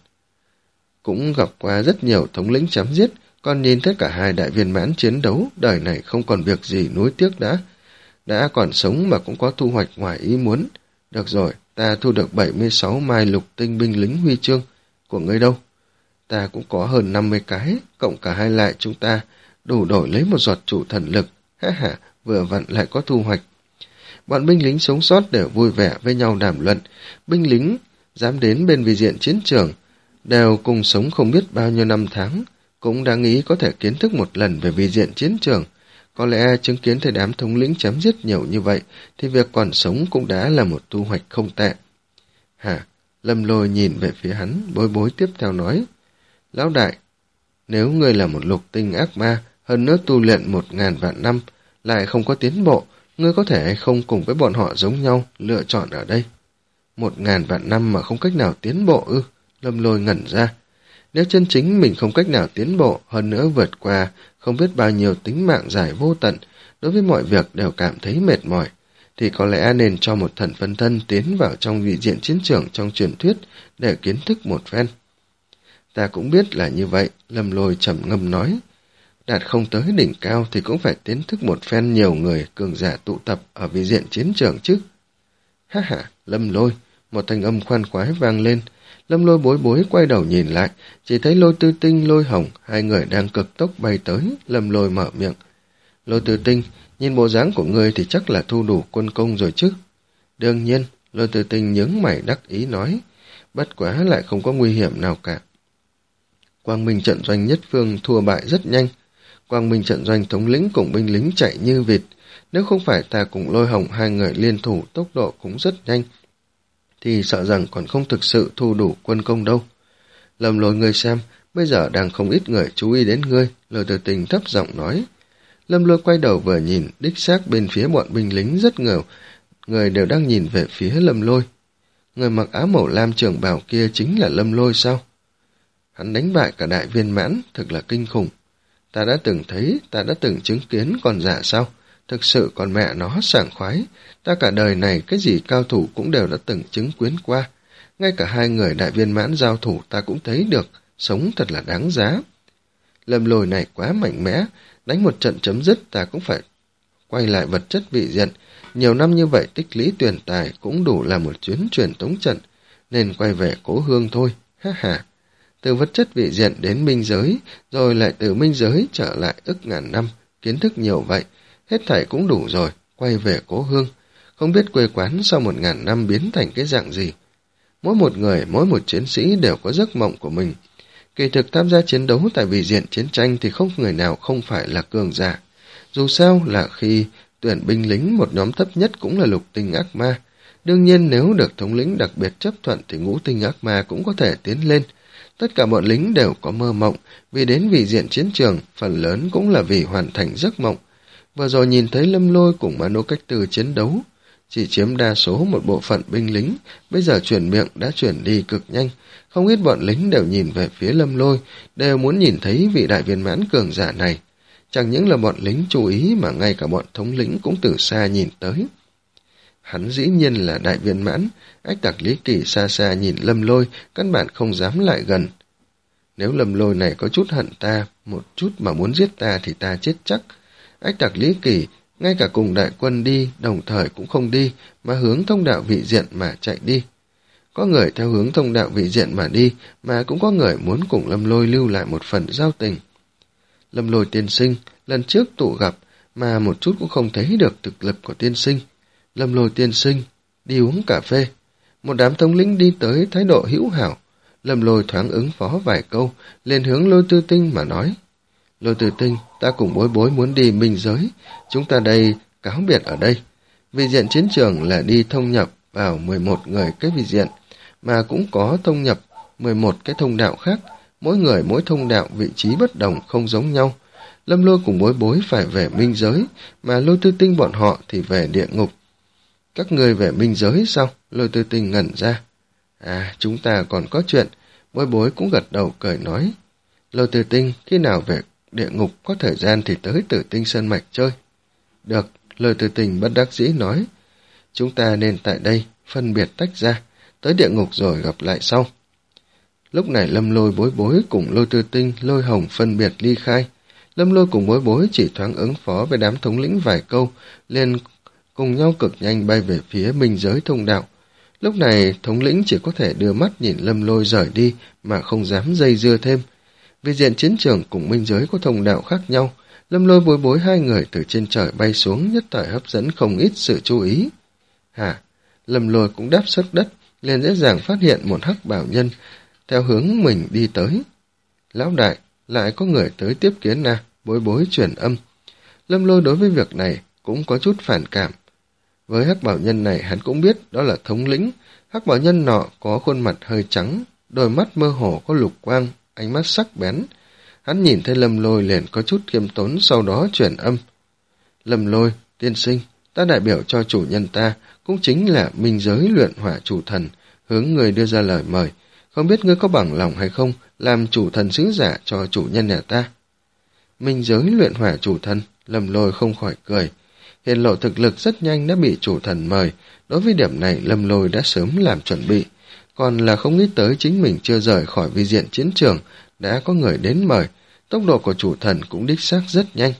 Cũng gặp qua rất nhiều thống lĩnh chém giết, còn nhìn thấy cả hai đại viên mãn chiến đấu, đời này không còn việc gì nuối tiếc đã. Đã còn sống mà cũng có thu hoạch ngoài ý muốn. Được rồi, ta thu được bảy mươi sáu mai lục tinh binh lính huy chương. Của ngươi đâu? Ta cũng có hơn năm mươi cái, cộng cả hai lại chúng ta đủ đổi lấy một giọt chủ thần lực. Ha ha, vừa vặn lại có thu hoạch. Bọn binh lính sống sót đều vui vẻ với nhau đàm luận. Binh lính dám đến bên vị diện chiến trường, đều cùng sống không biết bao nhiêu năm tháng, cũng đã nghĩ có thể kiến thức một lần về vị diện chiến trường. Có lẽ chứng kiến thấy đám thống lĩnh chém giết nhiều như vậy, thì việc còn sống cũng đã là một thu hoạch không tệ. Hả? Lâm Lôi nhìn về phía hắn, Bối Bối tiếp theo nói. Lão đại, nếu ngươi là một lục tinh ác ma, hơn nữa tu luyện một ngàn vạn năm, lại không có tiến bộ, ngươi có thể hay không cùng với bọn họ giống nhau, lựa chọn ở đây. Một ngàn vạn năm mà không cách nào tiến bộ ư? Lâm Lôi ngẩn ra. Nếu chân chính mình không cách nào tiến bộ, hơn nữa vượt qua không biết bao nhiêu tính mạng dài vô tận, đối với mọi việc đều cảm thấy mệt mỏi, thì có lẽ nên cho một thần phân thân tiến vào trong vị diện chiến trường trong truyền thuyết để kiến thức một phen. Ta cũng biết là như vậy, Lâm Lôi trầm ngâm nói. Đạt không tới đỉnh cao thì cũng phải tiến thức một phen nhiều người cường giả tụ tập ở vị diện chiến trường chứ. Ha ha, Lâm Lôi, một thanh âm khoan khoái vang lên. Lâm Lôi Bối Bối quay đầu nhìn lại, chỉ thấy Lôi Tư Tinh, Lôi Hồng, hai người đang cực tốc bay tới. Lâm Lôi mở miệng. Lôi Tư Tinh, nhìn bộ dáng của ngươi thì chắc là thu đủ quân công rồi chứ. Đương nhiên, Lôi Tư Tinh nhướng mày đắc ý nói, bất quá lại không có nguy hiểm nào cả. Quang Minh trận doanh nhất phương thua bại rất nhanh. Quang Minh trận doanh thống lĩnh cùng binh lính chạy như vịt. Nếu không phải ta cùng Lôi Hồng hai người liên thủ tốc độ cũng rất nhanh, thì sợ rằng còn không thực sự thu đủ quân công đâu. Lâm Lôi, ngươi xem, bây giờ đang không ít người chú ý đến ngươi, Lôi Tư Tinh thấp giọng nói. Lâm Lôi quay đầu vừa nhìn, đích xác bên phía bọn binh lính rất nhiều, người đều đang nhìn về phía Lâm Lôi. Người mặc áo màu lam trường bào kia chính là Lâm Lôi sao? Hắn đánh bại cả đại viên mãn, thật là kinh khủng. Ta đã từng thấy, ta đã từng chứng kiến còn giả sao? thực sự còn mẹ nó sảng khoái, ta cả đời này cái gì cao thủ cũng đều đã từng chứng kiến qua. Ngay cả hai người đại viên mãn giao thủ ta cũng thấy được, sống thật là đáng giá. Lâm Lôi này quá mạnh mẽ, đánh một trận chấm dứt ta cũng phải quay lại vật chất vị diện. Nhiều năm như vậy tích lũy tuyển tài cũng đủ là một chuyến truyền tống trận, nên quay về cố hương thôi, ha ha. Từ vật chất vị diện đến minh giới, rồi lại từ minh giới trở lại ức ngàn năm, kiến thức nhiều vậy, hết thảy cũng đủ rồi, quay về cố hương. Không biết quê quán sau một ngàn năm biến thành cái dạng gì. Mỗi một người, mỗi một chiến sĩ đều có giấc mộng của mình. Kỳ thực tham gia chiến đấu tại vị diện chiến tranh thì không người nào không phải là cường giả. Dù sao là khi tuyển binh lính một nhóm thấp nhất cũng là lục tinh ác ma. Đương nhiên nếu được thống lĩnh đặc biệt chấp thuận thì ngũ tinh ác ma cũng có thể tiến lên. Tất cả bọn lính đều có mơ mộng, vì đến vị diện chiến trường, phần lớn cũng là vì hoàn thành giấc mộng. Vừa rồi nhìn thấy Lâm Lôi cùng Mano Cách Từ chiến đấu, chỉ chiếm đa số một bộ phận binh lính, bây giờ chuyển miệng đã chuyển đi cực nhanh. Không ít bọn lính đều nhìn về phía Lâm Lôi, đều muốn nhìn thấy vị đại viên mãn cường giả này. Chẳng những là bọn lính chú ý mà ngay cả bọn thống lĩnh cũng từ xa nhìn tới. Hắn dĩ nhiên là đại viên mãn, ách tặc Lý Kỳ xa xa nhìn Lâm Lôi, căn bản không dám lại gần. Nếu Lâm Lôi này có chút hận ta, một chút mà muốn giết ta thì ta chết chắc. Ách tặc Lý Kỳ, ngay cả cùng đại quân đi, đồng thời cũng không đi, mà hướng thông đạo vị diện mà chạy đi. Có người theo hướng thông đạo vị diện mà đi, mà cũng có người muốn cùng Lâm Lôi lưu lại một phần giao tình. Lâm Lôi tiên sinh, lần trước tụ gặp, mà một chút cũng không thấy được thực lực của tiên sinh. Lâm Lôi tiên sinh, đi uống cà phê. Một đám thống lĩnh đi tới thái độ hữu hảo. Lâm Lôi thoáng ứng phó vài câu, liền hướng Lôi Tư Tinh mà nói. Lôi Tư Tinh, ta cùng Bối Bối muốn đi minh giới, chúng ta đây cáo biệt ở đây. Vị diện chiến trường là đi thông nhập vào mười một người cái vị diện, mà cũng có thông nhập mười một cái thông đạo khác, mỗi người mỗi thông đạo vị trí bất đồng không giống nhau. Lâm Lôi cùng Bối Bối phải về minh giới, mà Lôi Tư Tinh bọn họ thì về địa ngục. Các người về minh giới sao? Lôi Tư Tinh ngẩn ra. À, chúng ta còn có chuyện. Bối Bối cũng gật đầu cười nói. Lôi Tư Tinh, khi nào về địa ngục có thời gian thì tới Tử Tinh Sơn Mạch chơi. Được, Lôi Tư Tinh bất đắc dĩ nói. Chúng ta nên tại đây phân biệt tách ra, tới địa ngục rồi gặp lại sau. Lúc này Lâm Lôi Bối Bối cùng Lôi Tư Tinh, Lôi Hồng phân biệt ly khai. Lâm Lôi cùng Bối Bối chỉ thoáng ứng phó với đám thống lĩnh vài câu, liền cùng nhau cực nhanh bay về phía minh giới thông đạo. Lúc này thống lĩnh chỉ có thể đưa mắt nhìn Lâm Lôi rời đi mà không dám dây dưa thêm. Vì diện chiến trường cùng minh giới có thông đạo khác nhau, Lâm Lôi Bối Bối hai người từ trên trời bay xuống nhất thời hấp dẫn không ít sự chú ý. Hả? Lâm Lôi cũng đáp sát đất, liền dễ dàng phát hiện một hắc bảo nhân theo hướng mình đi tới. Lão đại, lại có người tới tiếp kiến à? Bối Bối truyền âm. Lâm Lôi đối với việc này cũng có chút phản cảm. Với hắc bảo nhân này hắn cũng biết đó là thống lĩnh. Hắc bảo nhân nọ có khuôn mặt hơi trắng, đôi mắt mơ hồ có lục quang, ánh mắt sắc bén. Hắn nhìn thấy Lâm Lôi liền có chút khiêm tốn, sau đó chuyển âm. Lâm Lôi, tiên sinh, ta đại biểu cho chủ nhân ta, cũng chính là minh giới luyện hỏa chủ thần, hướng người đưa ra lời mời. Không biết ngươi có bằng lòng hay không, làm chủ thần sứ giả cho chủ nhân nhà ta. Minh giới luyện hỏa chủ thần, Lâm Lôi không khỏi cười. Hiện lộ thực lực rất nhanh đã bị chủ thần mời, đối với điểm này Lâm Lôi đã sớm làm chuẩn bị, còn là không nghĩ tới chính mình chưa rời khỏi vi diện chiến trường, đã có người đến mời, tốc độ của chủ thần cũng đích xác rất nhanh.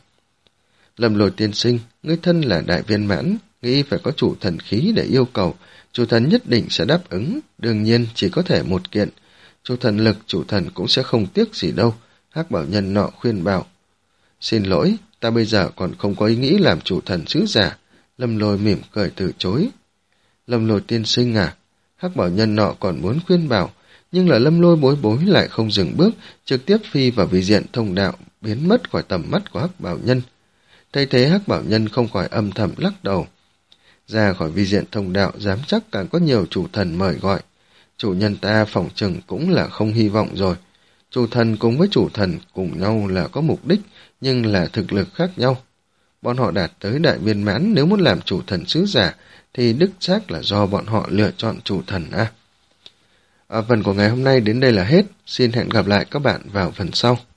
Lâm Lôi tiên sinh, ngươi thân là đại viên mãn, nghĩ phải có chủ thần khí để yêu cầu, chủ thần nhất định sẽ đáp ứng, đương nhiên chỉ có thể một kiện. Chủ thần lực, chủ thần cũng sẽ không tiếc gì đâu, hắc bảo nhân nọ khuyên bảo. Xin lỗi, ta bây giờ còn không có ý nghĩ làm chủ thần sứ giả. Lâm Lôi mỉm cười từ chối. Lâm Lôi tiên sinh à? Hắc bảo nhân nọ còn muốn khuyên bảo, nhưng là Lâm Lôi Bối Bối lại không dừng bước, trực tiếp phi vào vi diện thông đạo, biến mất khỏi tầm mắt của hắc bảo nhân. Thấy thế hắc bảo nhân không khỏi âm thầm lắc đầu. Ra khỏi vi diện thông đạo dám chắc càng có nhiều chủ thần mời gọi. Chủ nhân ta phỏng chừng cũng là không hy vọng rồi. Chủ thần cùng với chủ thần cùng nhau là có mục đích, nhưng là thực lực khác nhau. Bọn họ đạt tới đại viên mãn, nếu muốn làm chủ thần sứ giả, thì đích xác là do bọn họ lựa chọn chủ thần a. À, phần của ngày hôm nay đến đây là hết. Xin hẹn gặp lại các bạn vào phần sau.